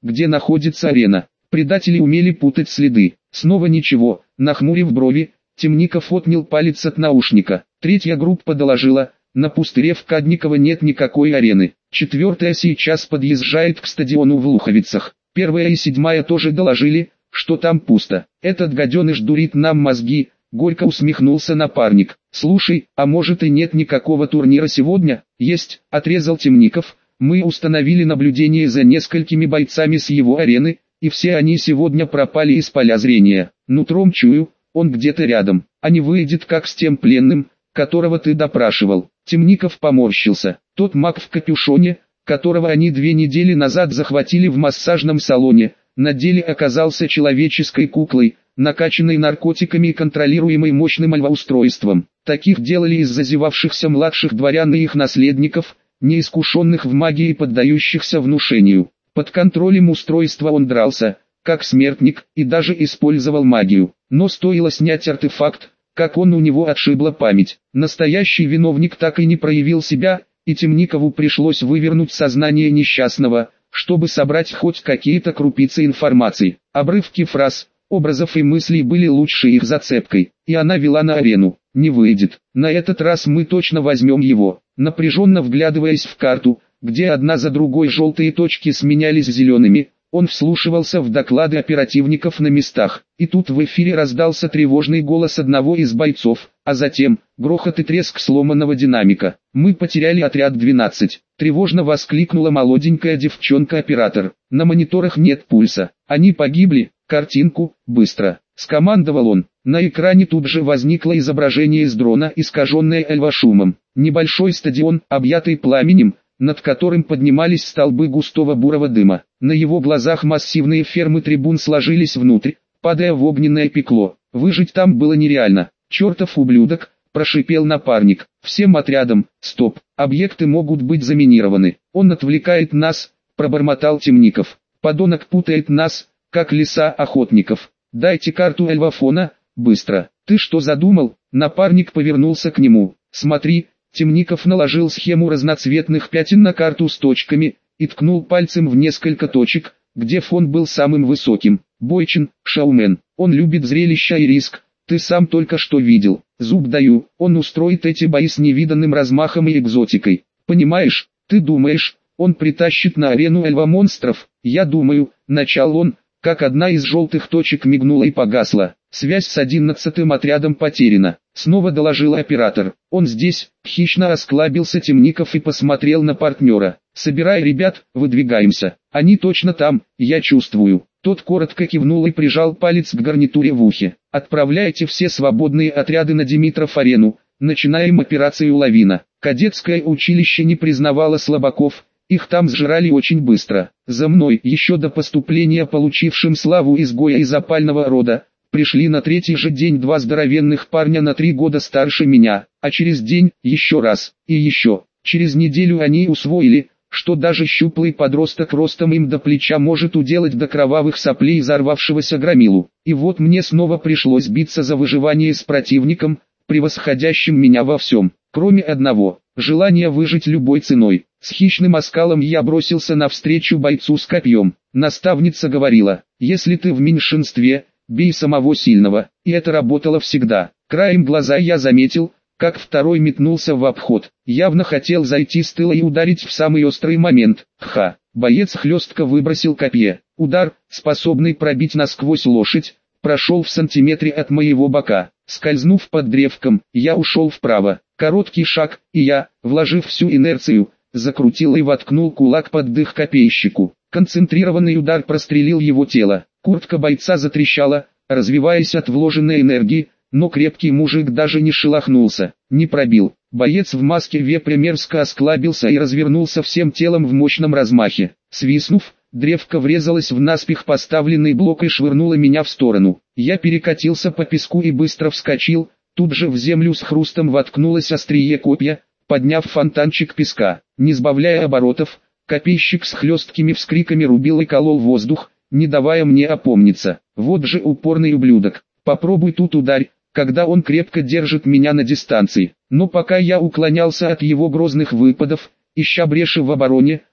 где находится арена. Предатели умели путать следы. Снова ничего. Нахмурив брови, Темников отнял палец от наушника. Третья группа доложила: на пустыре в Кадниково нет никакой арены. Четвертая сейчас подъезжает к стадиону в Луховицах. Первая и седьмая тоже доложили, что там пусто. Этот гаденыш дурит нам мозги. Горько усмехнулся напарник. Слушай, а может и нет никакого турнира сегодня? Есть, отрезал Темников. Мы установили наблюдение за несколькими бойцами с его арены, и все они сегодня пропали из поля зрения. Нутром чую, он где-то рядом, а не выйдет как с тем пленным, которого ты допрашивал. Темников поморщился. Тот маг в капюшоне, которого они 2 недели назад захватили в массажном салоне, на деле оказался человеческой куклой, накачанной наркотиками и контролируемой мощным альваустройством. Таких делали из зазевавшихся младших дворян и их наследников, неискушенных в магии и поддающихся внушению. Под контролем устройства он дрался, как смертник, и даже использовал магию. Но стоило снять артефакт, как у него отшибла память. Настоящий виновник так и не проявил себя, и Темникову пришлось вывернуть сознание несчастного, чтобы собрать хоть какие-то крупицы информации. Обрывки фраз, образов и мыслей были лучшей их зацепкой, и она вела на арену. Не выйдет. На этот раз мы точно возьмем его. Напряженно вглядываясь в карту, где одна за другой желтые точки сменялись зелеными, он вслушивался в доклады оперативников на местах. И тут в эфире раздался тревожный голос одного из бойцов, а затем грохот и треск сломанного динамика. «Мы потеряли отряд 12», — тревожно воскликнула молоденькая девчонка-оператор. «На мониторах нет пульса. Они погибли. Картинку, быстро», — скомандовал он. На экране тут же возникло изображение с дрона, искаженное эльвашумом. Небольшой стадион, объятый пламенем, над которым поднимались столбы густого бурого дыма. На его глазах массивные фермы трибун сложились внутрь, падая в огненное пекло. Выжить там было нереально. «Чертов ублюдок», — прошипел напарник. «Всем отрядам, стоп, объекты могут быть заминированы. Он отвлекает нас», — пробормотал Темников. «Подонок путает нас, как лиса охотников. Дайте карту Эльвафона, быстро». «Ты что задумал?» Напарник повернулся к нему. «Смотри». Темников наложил схему разноцветных пятен на карту с точками и ткнул пальцем в несколько точек, где фон был самым высоким. Бойчин, шоумен, он любит зрелища и риск, ты сам только что видел. Зуб даю, он устроит эти бои с невиданным размахом и экзотикой. Понимаешь, ты думаешь, он притащит на арену эльва-монстров? Я думаю, начал он, как одна из желтых точек мигнула и погасла. Связь с 11-м отрядом потеряна. Снова доложил оператор. Он здесь, хищно осклабился Темников и посмотрел на партнера. «Собирай ребят, выдвигаемся. Они точно там, я чувствую». Тот коротко кивнул и прижал палец к гарнитуре в ухе. «Отправляйте все свободные отряды на Димитров-арену. Начинаем операцию «Лавина». Кадетское училище не признавало слабаков. Их там сжирали очень быстро. За мной, еще до поступления получившим славу изгоя из опального рода, пришли на 3-й же день 2 здоровенных парня на 3 года старше меня, а через день, еще раз, и еще. Через неделю они усвоили, что даже щуплый подросток ростом им до плеча может уделать до кровавых соплей взорвавшегося громилу. И вот мне снова пришлось биться за выживание с противником, превосходящим меня во всем, кроме одного – желания выжить любой ценой. С хищным оскалом я бросился навстречу бойцу с копьем. Наставница говорила: «Если ты в меньшинстве, бей самого сильного», и это работало всегда. Краем глаза я заметил, как второй метнулся в обход. Явно хотел зайти с тыла и ударить в самый острый момент. Боец хлестко выбросил копье. Удар, способный пробить насквозь лошадь, прошел в сантиметре от моего бока. Скользнув под древком, я ушел вправо. Короткий шаг, и я, вложив всю инерцию, закрутил и воткнул кулак под дых копейщику. Концентрированный удар прострелил его тело. Куртка бойца затрещала, развиваясь от вложенной энергии, но крепкий мужик даже не шелохнулся, не пробил. Боец в маске вепря мерзко осклабился и развернулся всем телом в мощном размахе. Свистнув, древко врезалось в наспех поставленный блок и швырнуло меня в сторону. Я перекатился по песку и быстро вскочил, тут же в землю с хрустом воткнулось острие копья, подняв фонтанчик песка. Не сбавляя оборотов, копейщик с хлесткими вскриками рубил и колол воздух, не давая мне опомниться. Вот же упорный ублюдок. Попробуй тут ударь, когда он крепко держит меня на дистанции. Но пока я уклонялся от его грозных выпадов, ища бреши в обороне,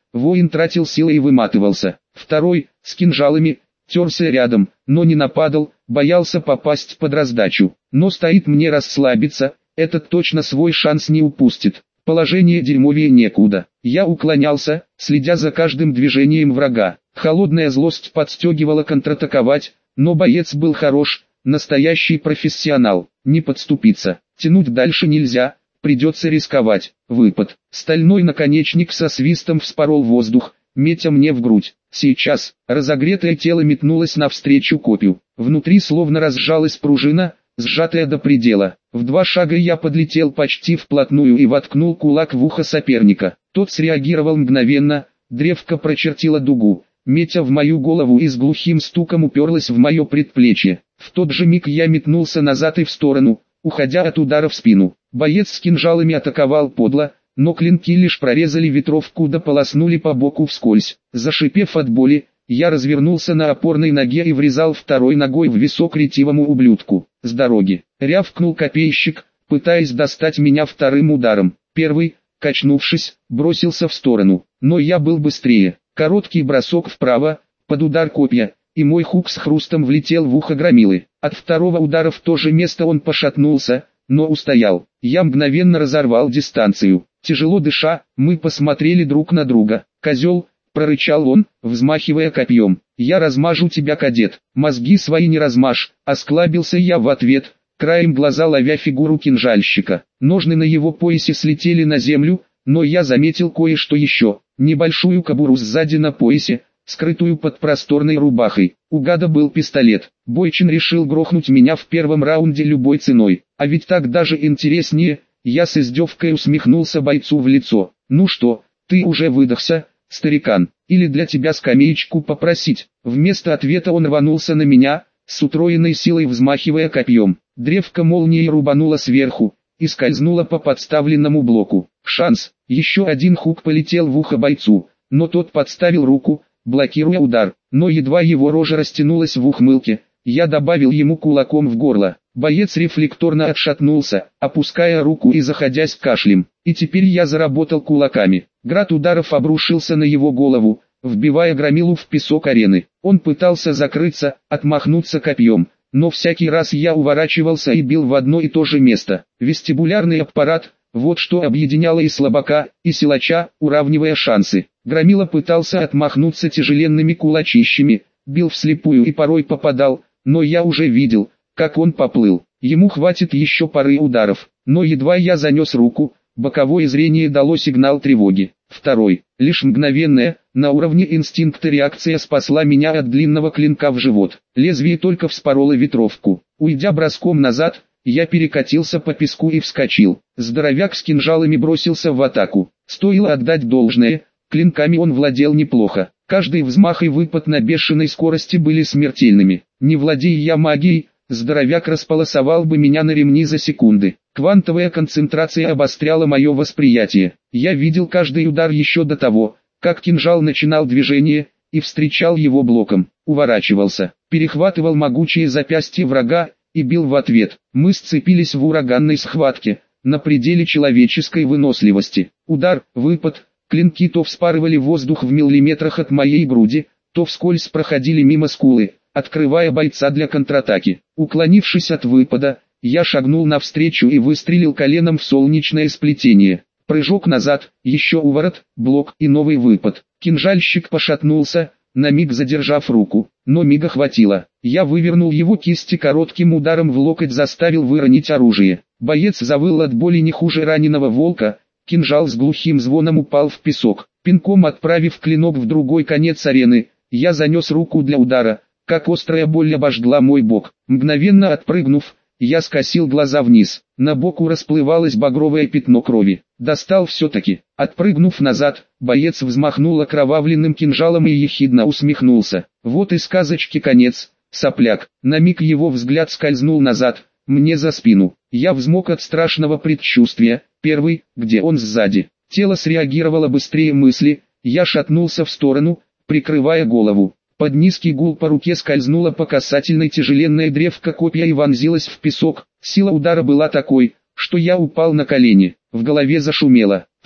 воин тратил силы и выматывался. Второй, с кинжалами, терся рядом, но не нападал, боялся попасть под раздачу. Но стоит мне расслабиться, этот точно свой шанс не упустит. Положение дерьмовее некуда. Я уклонялся, следя за каждым движением врага. Холодная злость подстегивала контратаковать, но боец был хорош, настоящий профессионал. Не подступиться, тянуть дальше нельзя, придется рисковать. Выпад. Стальной наконечник со свистом вспорол воздух, метя мне в грудь. Сейчас, разогретое тело метнулось навстречу копью. Внутри словно разжалась пружина, сжатая до предела. В 2 шага я подлетел почти вплотную и воткнул кулак в ухо соперника. Тот среагировал мгновенно, древко прочертило дугу, метя в мою голову и с глухим стуком уперлась в мое предплечье. В тот же миг я метнулся назад и в сторону, уходя от удара в спину. Боец с кинжалами атаковал подло, но клинки лишь прорезали ветровку да полоснули по боку вскользь. Зашипев от боли, я развернулся на опорной ноге и врезал второй ногой в висок ретивому ублюдку. «С дороги!» — рявкнул копейщик, пытаясь достать меня вторым ударом. Первый, качнувшись, бросился в сторону, но я был быстрее. Короткий бросок вправо, под удар копья, и мой хук с хрустом влетел в ухо громилы. От второго удара в то же место он пошатнулся, но устоял. Я мгновенно разорвал дистанцию. Тяжело дыша, мы посмотрели друг на друга. «Козел!» — прорычал он, взмахивая копьем. «Я размажу тебя, кадет!» «Мозги свои не размажь!» — осклабился я в ответ, краем глаза ловя фигуру кинжальщика. Ножны на его поясе слетели на землю, но я заметил кое-что еще. Небольшую кобуру сзади на поясе, скрытую под просторной рубахой. У гада был пистолет. Бойчин решил грохнуть меня в первом раунде любой ценой. А ведь так даже интереснее. Я с издевкой усмехнулся бойцу в лицо. «Ну что, ты уже выдохся, старикан? Или для тебя скамеечку попросить?» Вместо ответа он рванулся на меня, с утроенной силой взмахивая копьем. Древко молнией рубануло сверху и скользнуло по подставленному блоку. Шанс. Еще один хук полетел в ухо бойцу, но тот подставил руку, блокируя удар. Но едва его рожа растянулась в ухмылке, я добавил ему кулаком в горло. Боец рефлекторно отшатнулся, опуская руку и заходясь кашлем. И теперь я заработал кулаками. Град ударов обрушился на его голову, вбивая громилу в песок арены. Он пытался закрыться, отмахнуться копьем, но всякий раз я уворачивался и бил в одно и то же место. Вестибулярный аппарат — вот что объединяло и слабака, и силача, уравнивая шансы. Громила пытался отмахнуться тяжеленными кулачищами, бил вслепую и порой попадал, но я уже видел, как он поплыл. Ему хватит еще пары ударов, но едва я занес руку, боковое зрение дало сигнал тревоги. Второй, лишь мгновенная, на уровне инстинкта реакция спасла меня от длинного клинка в живот. Лезвие только вспороло ветровку. Уйдя броском назад, я перекатился по песку и вскочил. Здоровяк с кинжалами бросился в атаку. Стоило отдать должное, клинками он владел неплохо. Каждый взмах и выпад на бешеной скорости были смертельными. Не владея я магией, здоровяк располосовал бы меня на ремни за секунды. Квантовая концентрация обостряла мое восприятие. Я видел каждый удар еще до того, как кинжал начинал движение, и встречал его блоком. Уворачивался, перехватывал могучие запястья врага и бил в ответ. Мы сцепились в ураганной схватке, на пределе человеческой выносливости. Удар, выпад, клинки то вспарывали воздух в миллиметрах от моей груди, то вскользь проходили мимо скулы, открывая бойца для контратаки. Уклонившись от выпада, я шагнул навстречу и выстрелил коленом в солнечное сплетение. Прыжок назад, еще уворот, блок и новый выпад. Кинжальщик пошатнулся, на миг задержав руку, но мига хватило. Я вывернул его кисти коротким ударом в локоть, заставил выронить оружие. Боец завыл от боли не хуже раненого волка, кинжал с глухим звоном упал в песок. Пинком отправив клинок в другой конец арены, я занес руку для удара, как острая боль обожгла мой бок. Мгновенно отпрыгнув, я скосил глаза вниз. На боку расплывалось багровое пятно крови. Достал все-таки. Отпрыгнув назад, боец взмахнул окровавленным кинжалом и ехидно усмехнулся. Вот и сказочки конец, сопляк. На миг его взгляд скользнул назад, мне за спину. Я взмок от страшного предчувствия. Первый, где он сзади. Тело среагировало быстрее мысли, я шатнулся в сторону, прикрывая голову. Под низкий гул по руке скользнула по касательной тяжеленная древко копья и вонзилась в песок. Сила удара была такой, что я упал на колени. В голове зашумело.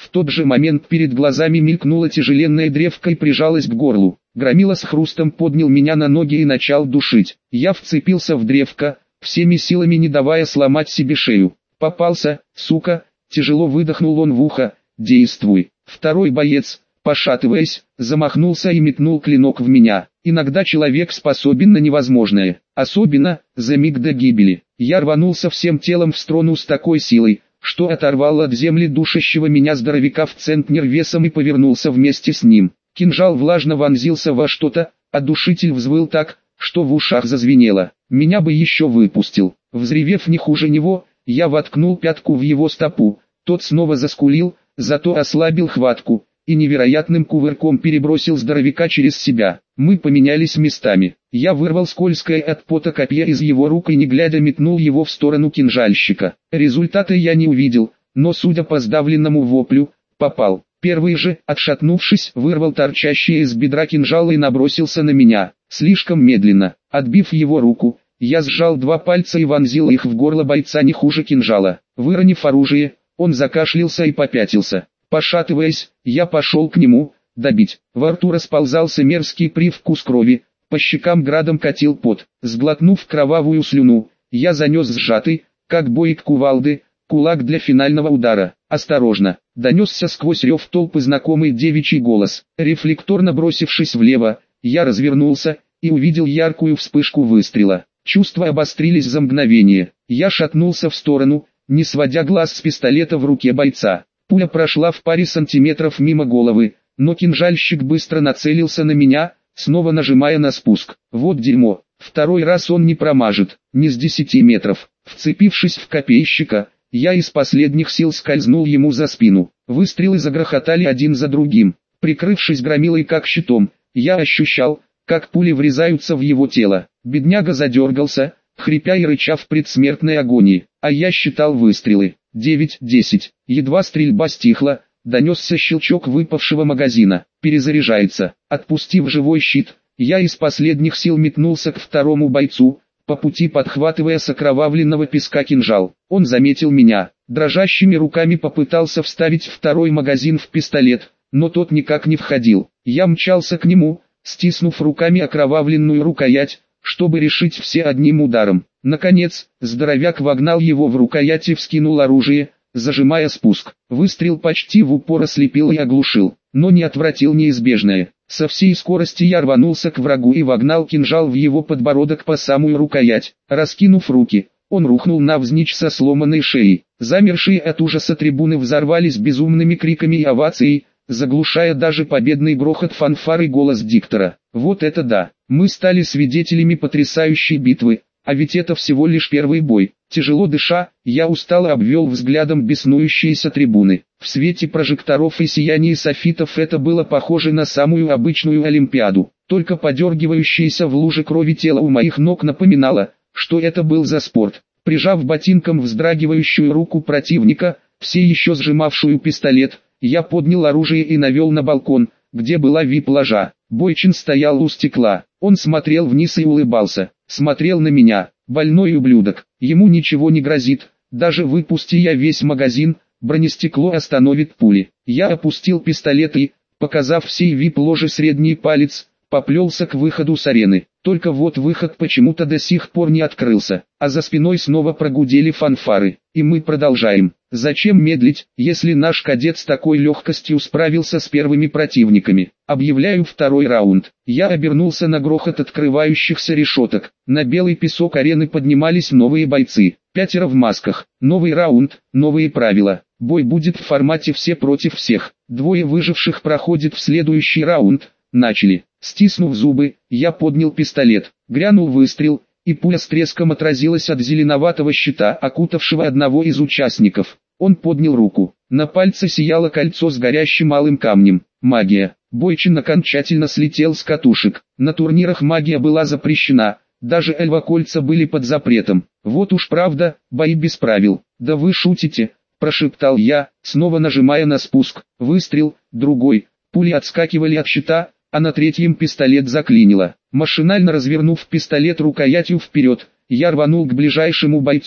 В тот же момент перед глазами мелькнула тяжеленная древка и прижалась к горлу. Громила с хрустом поднял меня на ноги и начал душить. Я вцепился в древко, всеми силами не давая сломать себе шею. «Попался, сука!» — тяжело выдохнул он в ухо. «Действуй!» Второй боец, пошатываясь, замахнулся и метнул клинок в меня. Иногда человек способен на невозможное, особенно за миг до гибели. Я рванулся всем телом в сторону с такой силой, что оторвал от земли душащего меня здоровяка в центнер весом и повернулся вместе с ним. Кинжал влажно вонзился во что-то, а душитель взвыл так, что в ушах зазвенело. Меня бы еще выпустил. Взревев не хуже него, я воткнул пятку в его стопу. Тот снова заскулил, зато ослабил хватку и невероятным кувырком перебросил здоровяка через себя. Мы поменялись местами. Я вырвал скользкое от пота копье из его рук и не глядя метнул его в сторону кинжальщика. Результата я не увидел, но судя по сдавленному воплю, попал. Первый же, отшатнувшись, вырвал торчащий из бедра кинжал и набросился на меня. Слишком медленно. Отбив его руку, я сжал два пальца и вонзил их в горло бойца не хуже кинжала. Выронив оружие, он закашлялся и попятился. Пошатываясь, я пошел к нему, добить. Во рту расползался мерзкий привкус крови, по щекам градом катил пот. Сглотнув кровавую слюну, я занес сжатый, как боек кувалды, кулак для финального удара. «Осторожно!» — донесся сквозь рев толпы знакомый девичий голос. Рефлекторно бросившись влево, я развернулся и увидел яркую вспышку выстрела. Чувства обострились за мгновение. Я шатнулся в сторону, не сводя глаз с пистолета в руке бойца. Пуля прошла в паре сантиметров мимо головы, но кинжальщик быстро нацелился на меня, снова нажимая на спуск. Вот дерьмо, второй раз он не промажет, не с 10 метров. Вцепившись в копейщика, я из последних сил скользнул ему за спину. Выстрелы загрохотали один за другим. Прикрывшись громилой как щитом, я ощущал, как пули врезаются в его тело. Бедняга задергался, хрипя и рыча в предсмертной агонии, а я считал выстрелы. 9-10. Едва стрельба стихла, донесся щелчок выпавшего магазина. Перезаряжается. Отпустив живой щит, я из последних сил метнулся к второму бойцу, по пути подхватывая с окровавленного песка кинжал. Он заметил меня. Дрожащими руками попытался вставить второй магазин в пистолет, но тот никак не входил. Я мчался к нему, стиснув руками окровавленную рукоять, чтобы решить все одним ударом. Наконец, здоровяк вогнал его в рукоять и вскинул оружие, зажимая спуск. Выстрел почти в упор ослепил и оглушил, но не отвратил неизбежное. Со всей скорости я рванулся к врагу и вогнал кинжал в его подбородок по самую рукоять. Раскинув руки, он рухнул навзничь со сломанной шеей. Замершие от ужаса трибуны взорвались безумными криками и овацией, заглушая даже победный грохот фанфар и голос диктора. Вот это да! Мы стали свидетелями потрясающей битвы, а ведь это всего лишь первый бой. Тяжело дыша, я устало обвел взглядом беснующиеся трибуны. В свете прожекторов и сиянии софитов это было похоже на самую обычную Олимпиаду. Только подергивающееся в луже крови тело у моих ног напоминало, что это был за спорт. Прижав ботинком вздрагивающую руку противника, все еще сжимавшую пистолет, я поднял оружие и навел на балкон, где была вип-ложа. Бойчин стоял у стекла. Он смотрел вниз и улыбался. Смотрел на меня. Больной ублюдок. Ему ничего не грозит. Даже выпусти я весь магазин, бронестекло остановит пули. Я опустил пистолет и, показав всей вип-ложе средний палец, поплелся к выходу с арены. Только вот выход почему-то до сих пор не открылся, а за спиной снова прогудели фанфары. И мы продолжаем. Зачем медлить, если наш кадет с такой легкостью справился с первыми противниками? Объявляю второй раунд. Я обернулся на грохот открывающихся решеток. На белый песок арены поднимались новые бойцы. 5 в масках. Новый раунд, новые правила. Бой будет в формате все против всех. 2 выживших проходит в следующий раунд. Начали. Стиснув зубы, я поднял пистолет. Грянул выстрел, и пуля с треском отразилась от зеленоватого щита, окутавшего одного из участников. Он поднял руку. На пальце сияло кольцо с горящим алым камнем. Магия. Бойчин окончательно слетел с катушек. На турнирах магия была запрещена, даже эльва-кольца были под запретом. Вот уж правда, бои без правил. Да вы шутите, прошептал я, снова нажимая на спуск. Выстрел, другой. Пули отскакивали от щита, а на третьем пистолет заклинило. Машинально развернув пистолет рукоятью вперед, я рванул к ближайшему бойцу,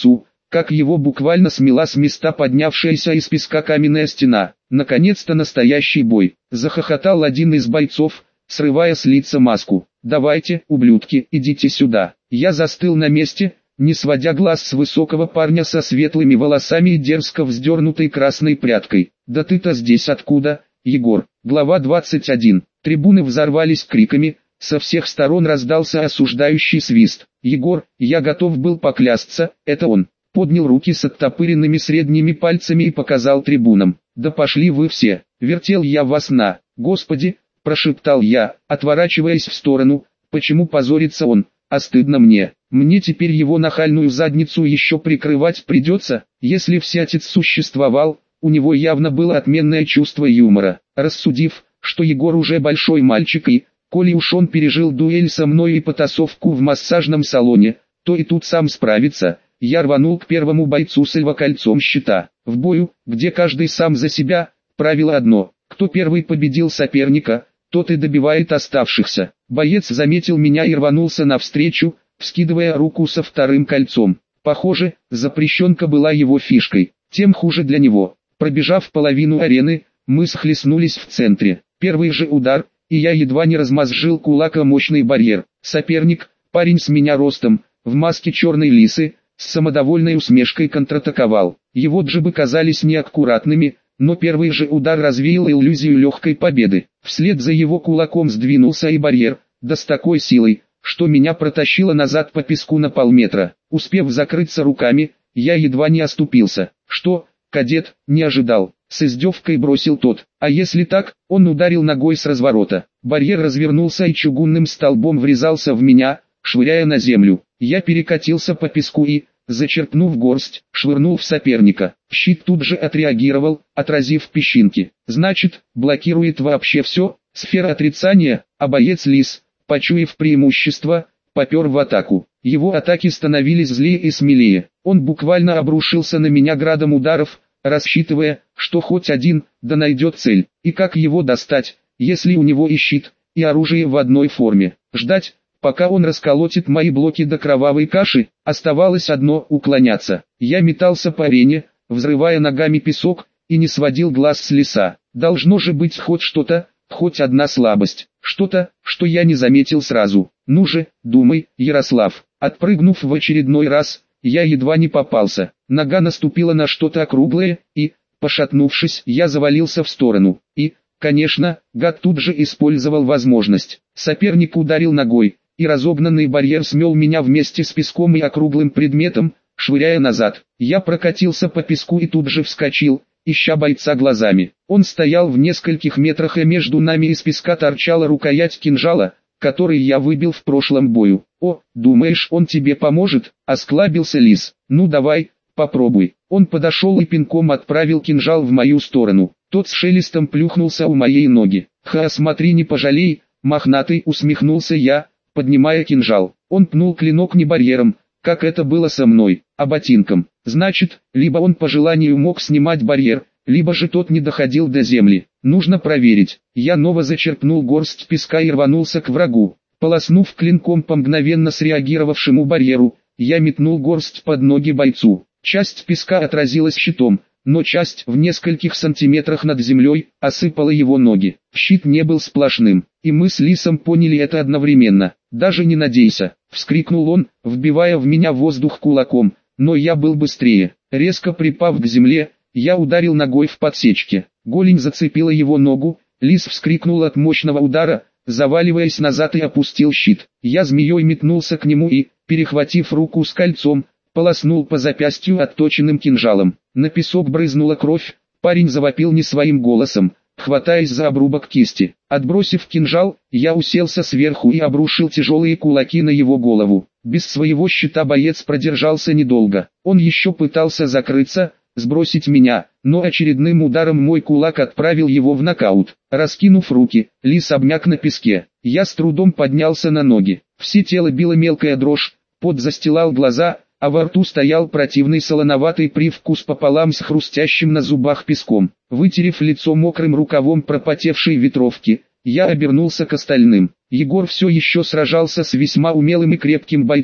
как его буквально смела с места поднявшаяся из песка каменная стена. Наконец-то настоящий бой. Захохотал один из бойцов, срывая с лица маску. «Давайте, ублюдки, идите сюда». Я застыл на месте, не сводя глаз с высокого парня со светлыми волосами и дерзко вздернутой красной прядкой. «Да ты-то здесь откуда, Егор?» Глава 21. Трибуны взорвались криками, со всех сторон раздался осуждающий свист. «Егор, я готов был поклясться, это он». Поднял руки с оттопыренными средними пальцами и показал трибунам. «Да пошли вы все, вертел я вас на...» «Господи!» – прошептал я, отворачиваясь в сторону. «Почему позорится он? А стыдно мне. Мне теперь его нахальную задницу еще прикрывать придется?» Если всятец существовал, у него явно было отменное чувство юмора. Рассудив, что Егор уже большой мальчик и, коли уж он пережил дуэль со мной и потасовку в массажном салоне, то и тут сам справится, я рванул к первому бойцу с львокольцом щита. В бою, где каждый сам за себя, правило одно: кто первый победил соперника, тот и добивает оставшихся. Боец заметил меня и рванулся навстречу, вскидывая руку со вторым кольцом. Похоже, запрещенка была его фишкой, тем хуже для него. Пробежав половину арены, мы схлестнулись в центре. Первый же удар, и я едва не размозжил кулака мощный барьер. Соперник, парень с меня ростом, в маске черной лисы, с самодовольной усмешкой контратаковал. Его джебы казались неаккуратными, но первый же удар развеял иллюзию легкой победы. Вслед за его кулаком сдвинулся и барьер, да с такой силой, что меня протащило назад по песку на полметра. Успев закрыться руками, я едва не оступился. «Что, кадет, не ожидал?» — с издевкой бросил тот. «А если так?» — он ударил ногой с разворота. Барьер развернулся и чугунным столбом врезался в меня, швыряя на землю. Я перекатился по песку и, зачерпнув горсть, швырнул в соперника. Щит тут же отреагировал, отразив песчинки. «Значит, блокирует вообще все?» Сфера отрицания, а боец Лис, почуяв преимущество, попер в атаку. Его атаки становились злее и смелее. Он буквально обрушился на меня градом ударов, рассчитывая, что хоть один, да найдет цель. И как его достать, если у него и щит, и оружие в одной форме? Ждать, пока он расколотит мои блоки до кровавой каши? Оставалось одно — уклоняться. Я метался по арене, взрывая ногами песок, и не сводил глаз с Лиса. Должно же быть хоть что-то, хоть одна слабость. Что-то, что я не заметил сразу. «Ну же, думай, Ярослав». Отпрыгнув в очередной раз, я едва не попался. Нога наступила на что-то округлое, и, пошатнувшись, я завалился в сторону. И, конечно, гад тут же использовал возможность. Соперник ударил ногой, и разогнанный барьер смел меня вместе с песком и округлым предметом, швыряя назад. Я прокатился по песку и тут же вскочил, ища бойца глазами. Он стоял в нескольких метрах, и между нами из песка торчала рукоять кинжала, который я выбил в прошлом бою. «О, думаешь, он тебе поможет?» — осклабился Лис. «Ну давай, попробуй». Он подошел и пинком отправил кинжал в мою сторону. Тот с шелестом плюхнулся у моей ноги. «Ха, смотри, не пожалей, мохнатый!» — усмехнулся я, поднимая кинжал. Он пнул клинок не барьером, как это было со мной, а ботинком. Значит, либо он по желанию мог снимать барьер, либо же тот не доходил до земли. Нужно проверить. Я снова зачерпнул горсть песка и рванулся к врагу. Полоснув клинком по мгновенно среагировавшему барьеру, я метнул горсть под ноги бойцу. Часть песка отразилась щитом, но часть в нескольких сантиметрах над землей осыпала его ноги. Щит не был сплошным, и мы с Лисом поняли это одновременно. «Даже не надейся!» — вскрикнул он, вбивая в меня воздух кулаком, но я был быстрее. Резко припав к земле, я ударил ногой в подсечке. Голень зацепила его ногу, Лис вскрикнул от мощного удара, заваливаясь назад, и опустил щит. Я змеей метнулся к нему и, перехватив руку с кольцом, полоснул по запястью отточенным кинжалом. На песок брызнула кровь, парень завопил не своим голосом, хватаясь за обрубок кисти. Отбросив кинжал, я уселся сверху и обрушил тяжелые кулаки на его голову. Без своего щита боец продержался недолго. Он еще пытался закрыться, сбросить меня, но очередным ударом мой кулак отправил его в нокаут. Раскинув руки, Лис обмяк на песке. Я с трудом поднялся на ноги. Все тело била мелкая дрожь, пот застилал глаза, а во рту стоял противный солоноватый привкус пополам с хрустящим на зубах песком. Вытерев лицо мокрым рукавом пропотевшей ветровки, я обернулся к остальным. Егор все еще сражался с весьма умелым и крепким бойцом,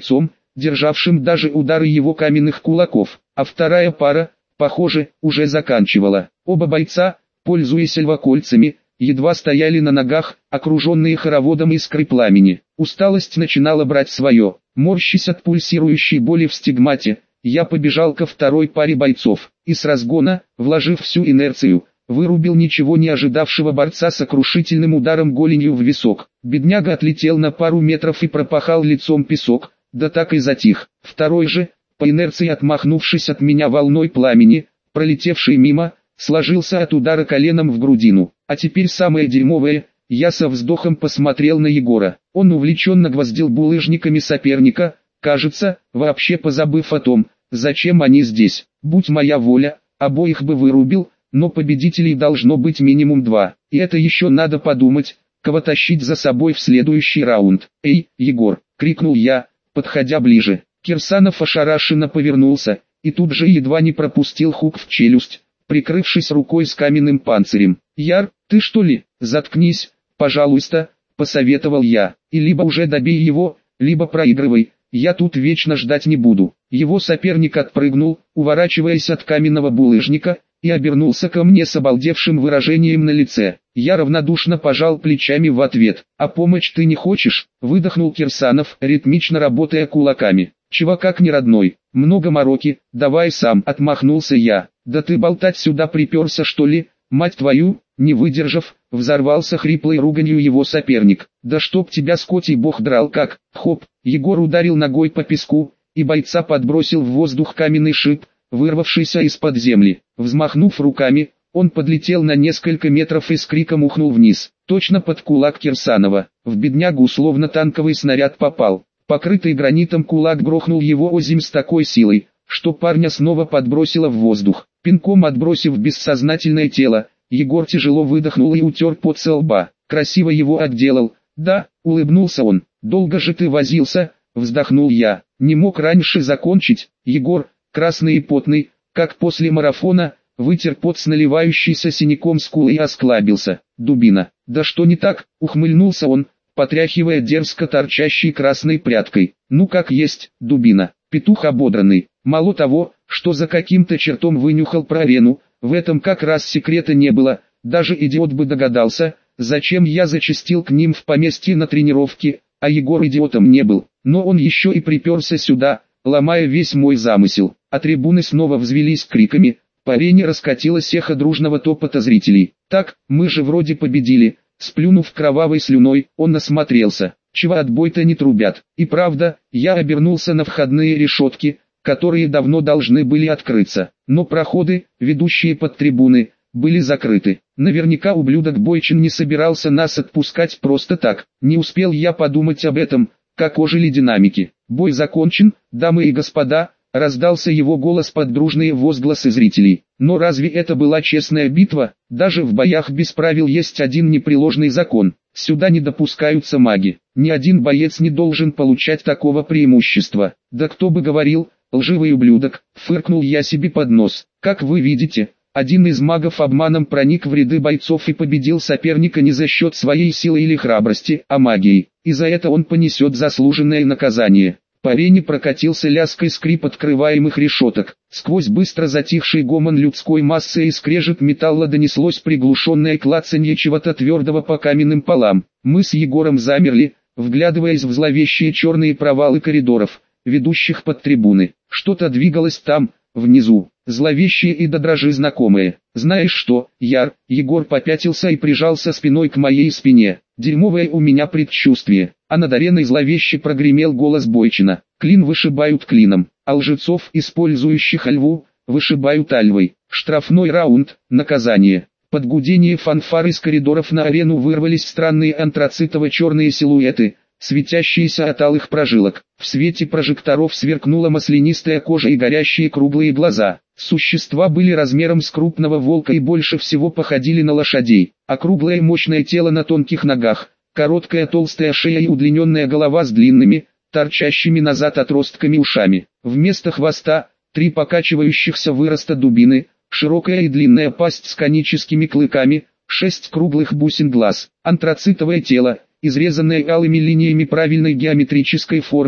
державшим даже удары его каменных кулаков, а вторая пара, похоже, уже заканчивала. Оба бойца, пользуясь львокольцами, едва стояли на ногах, окруженные хороводом искры пламени. Усталость начинала брать свое. Морщась от пульсирующей боли в стигмате, я побежал ко второй паре бойцов, и с разгона, вложив всю инерцию, вырубил ничего не ожидавшего борца сокрушительным ударом голенью в висок. Бедняга отлетел на пару метров и пропахал лицом песок, да так и затих. Второй же, по инерции отмахнувшись от меня волной пламени, пролетевший мимо, сложился от удара коленом в грудину. А теперь самое дерьмовое, я со вздохом посмотрел на Егора. Он увлеченно гвоздил булыжниками соперника, кажется, вообще позабыв о том, зачем они здесь. Будь моя воля, обоих бы вырубил, но победителей должно быть минимум 2. И это еще надо подумать, кого тащить за собой в следующий раунд. «Эй, Егор!» — крикнул я, подходя ближе. Кирсанов ошарашенно повернулся, и тут же едва не пропустил хук в челюсть, прикрывшись рукой с каменным панцирем. «Яр, ты что ли? Заткнись, пожалуйста», — посоветовал я. «И либо уже добей его, либо проигрывай, я тут вечно ждать не буду». Его соперник отпрыгнул, уворачиваясь от каменного булыжника, и обернулся ко мне с обалдевшим выражением на лице. Я равнодушно пожал плечами в ответ. «А помощь ты не хочешь?» — выдохнул Кирсанов, ритмично работая кулаками. «Чего как не родной? Много мороки, давай сам», — отмахнулся я. «Да ты болтать сюда приперся что ли, мать твою?» Не выдержав, взорвался хриплой руганью его соперник. «Да чтоб тебя скотий бог драл как!» Хоп! Егор ударил ногой по песку, и бойца подбросил в воздух каменный шип, вырвавшийся из-под земли. Взмахнув руками, он подлетел на несколько метров и с криком ухнул вниз, точно под кулак Кирсанова. В беднягу словно танковый снаряд попал. Покрытый гранитом кулак грохнул его озимь с такой силой, что парня снова подбросило в воздух. Пинком отбросив бессознательное тело, Егор тяжело выдохнул и утер пот со лба. «Красиво его отделал». «Да», — улыбнулся он. «Долго же ты возился?» — вздохнул я. «Не мог раньше закончить». Егор, красный и потный, как после марафона, вытер пот с наливающейся синяком скулы и осклабился. «Дубина». «Да что не так?» — ухмыльнулся он, потряхивая дерзко торчащей красной прядкой. «Ну как есть, дубина». Петух ободранный. Мало того, что за каким-то чертом вынюхал про арену, в этом как раз секрета не было, даже идиот бы догадался, зачем я зачастил к ним в поместье на тренировки, а Егор идиотом не был. Но он еще и приперся сюда, ломая весь мой замысел, а трибуны снова взвелись криками, по арене раскатилось эхо дружного топота зрителей. «Так, мы же вроде победили», сплюнув кровавой слюной, он осмотрелся. «Чего отбой-то не трубят?» И правда, я обернулся на входные решетки, которые давно должны были открыться, но проходы, ведущие под трибуны, были закрыты. Наверняка ублюдок Бойчин не собирался нас отпускать просто так. Не успел я подумать об этом, как ожили динамики. «Бой закончен, дамы и господа», — раздался его голос под дружные возгласы зрителей. Но разве это была честная битва? Даже в боях без правил есть один непреложный закон. Сюда не допускаются маги. Ни один боец не должен получать такого преимущества. Да кто бы говорил, лживый ублюдок, фыркнул я себе под нос. Как вы видите, один из магов обманом проник в ряды бойцов и победил соперника не за счет своей силы или храбрости, а магией. И за это он понесет заслуженное наказание. По арене прокатился лязг и скрип открываемых решеток. Сквозь быстро затихший гомон людской массы и скрежет металла донеслось приглушенное клацанье чего-то твердого по каменным полам. Мы с Егором замерли, вглядываясь в зловещие черные провалы коридоров, ведущих под трибуны. Что-то двигалось там, внизу, зловещее и до дрожи знакомое. «Знаешь что, Яр?» Егор попятился и прижался спиной к моей спине. «Дерьмовое у меня предчувствие». А над ареной зловеще прогремел голос Бойчина. «Клин вышибают клином, а лжецов, использующих льву, вышибают альвой. Штрафной раунд, наказание». Под гудение фанфар из коридоров на арену вырвались странные антрацитово-черные силуэты, светящиеся от алых прожилок. В свете прожекторов сверкнула маслянистая кожа и горящие круглые глаза. Существа были размером с крупного волка и больше всего походили на лошадей. Округлое мощное тело на тонких ногах, короткая толстая шея и удлиненная голова с длинными, торчащими назад отростками ушами. Вместо хвоста, 3 покачивающихся выроста дубины, широкая и длинная пасть с коническими клыками, 6 круглых бусин глаз. Антрацитовое тело, изрезанное алыми линиями правильной геометрической формы,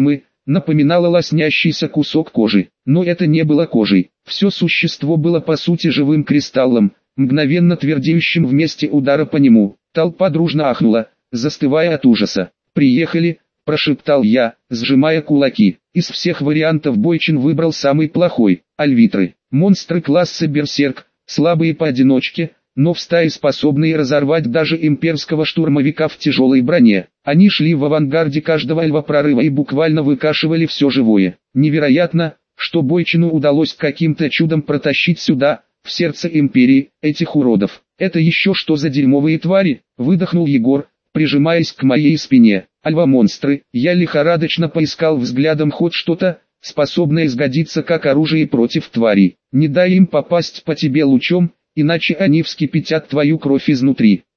напоминало лоснящийся кусок кожи. Но это не было кожей. Все существо было по сути живым кристаллом, мгновенно твердеющим в месте удара по нему. Толпа дружно ахнула, застывая от ужаса. «Приехали», – прошептал я, сжимая кулаки. Из всех вариантов Бойчин выбрал самый плохой – альвитры. Монстры класса берсерк, слабые поодиночке, но в стае способные разорвать даже имперского штурмовика в тяжелой броне. Они шли в авангарде каждого льва-прорыва и буквально выкашивали все живое. Невероятно, что Бойчину удалось каким-то чудом протащить сюда, в сердце империи, этих уродов. «Это еще что за дерьмовые твари?» – выдохнул Егор, прижимаясь к моей спине. «Альва-монстры». Я лихорадочно поискал взглядом хоть что-то, способное сгодиться как оружие против тварей. «Не дай им попасть по тебе лучом, иначе они вскипятят твою кровь изнутри».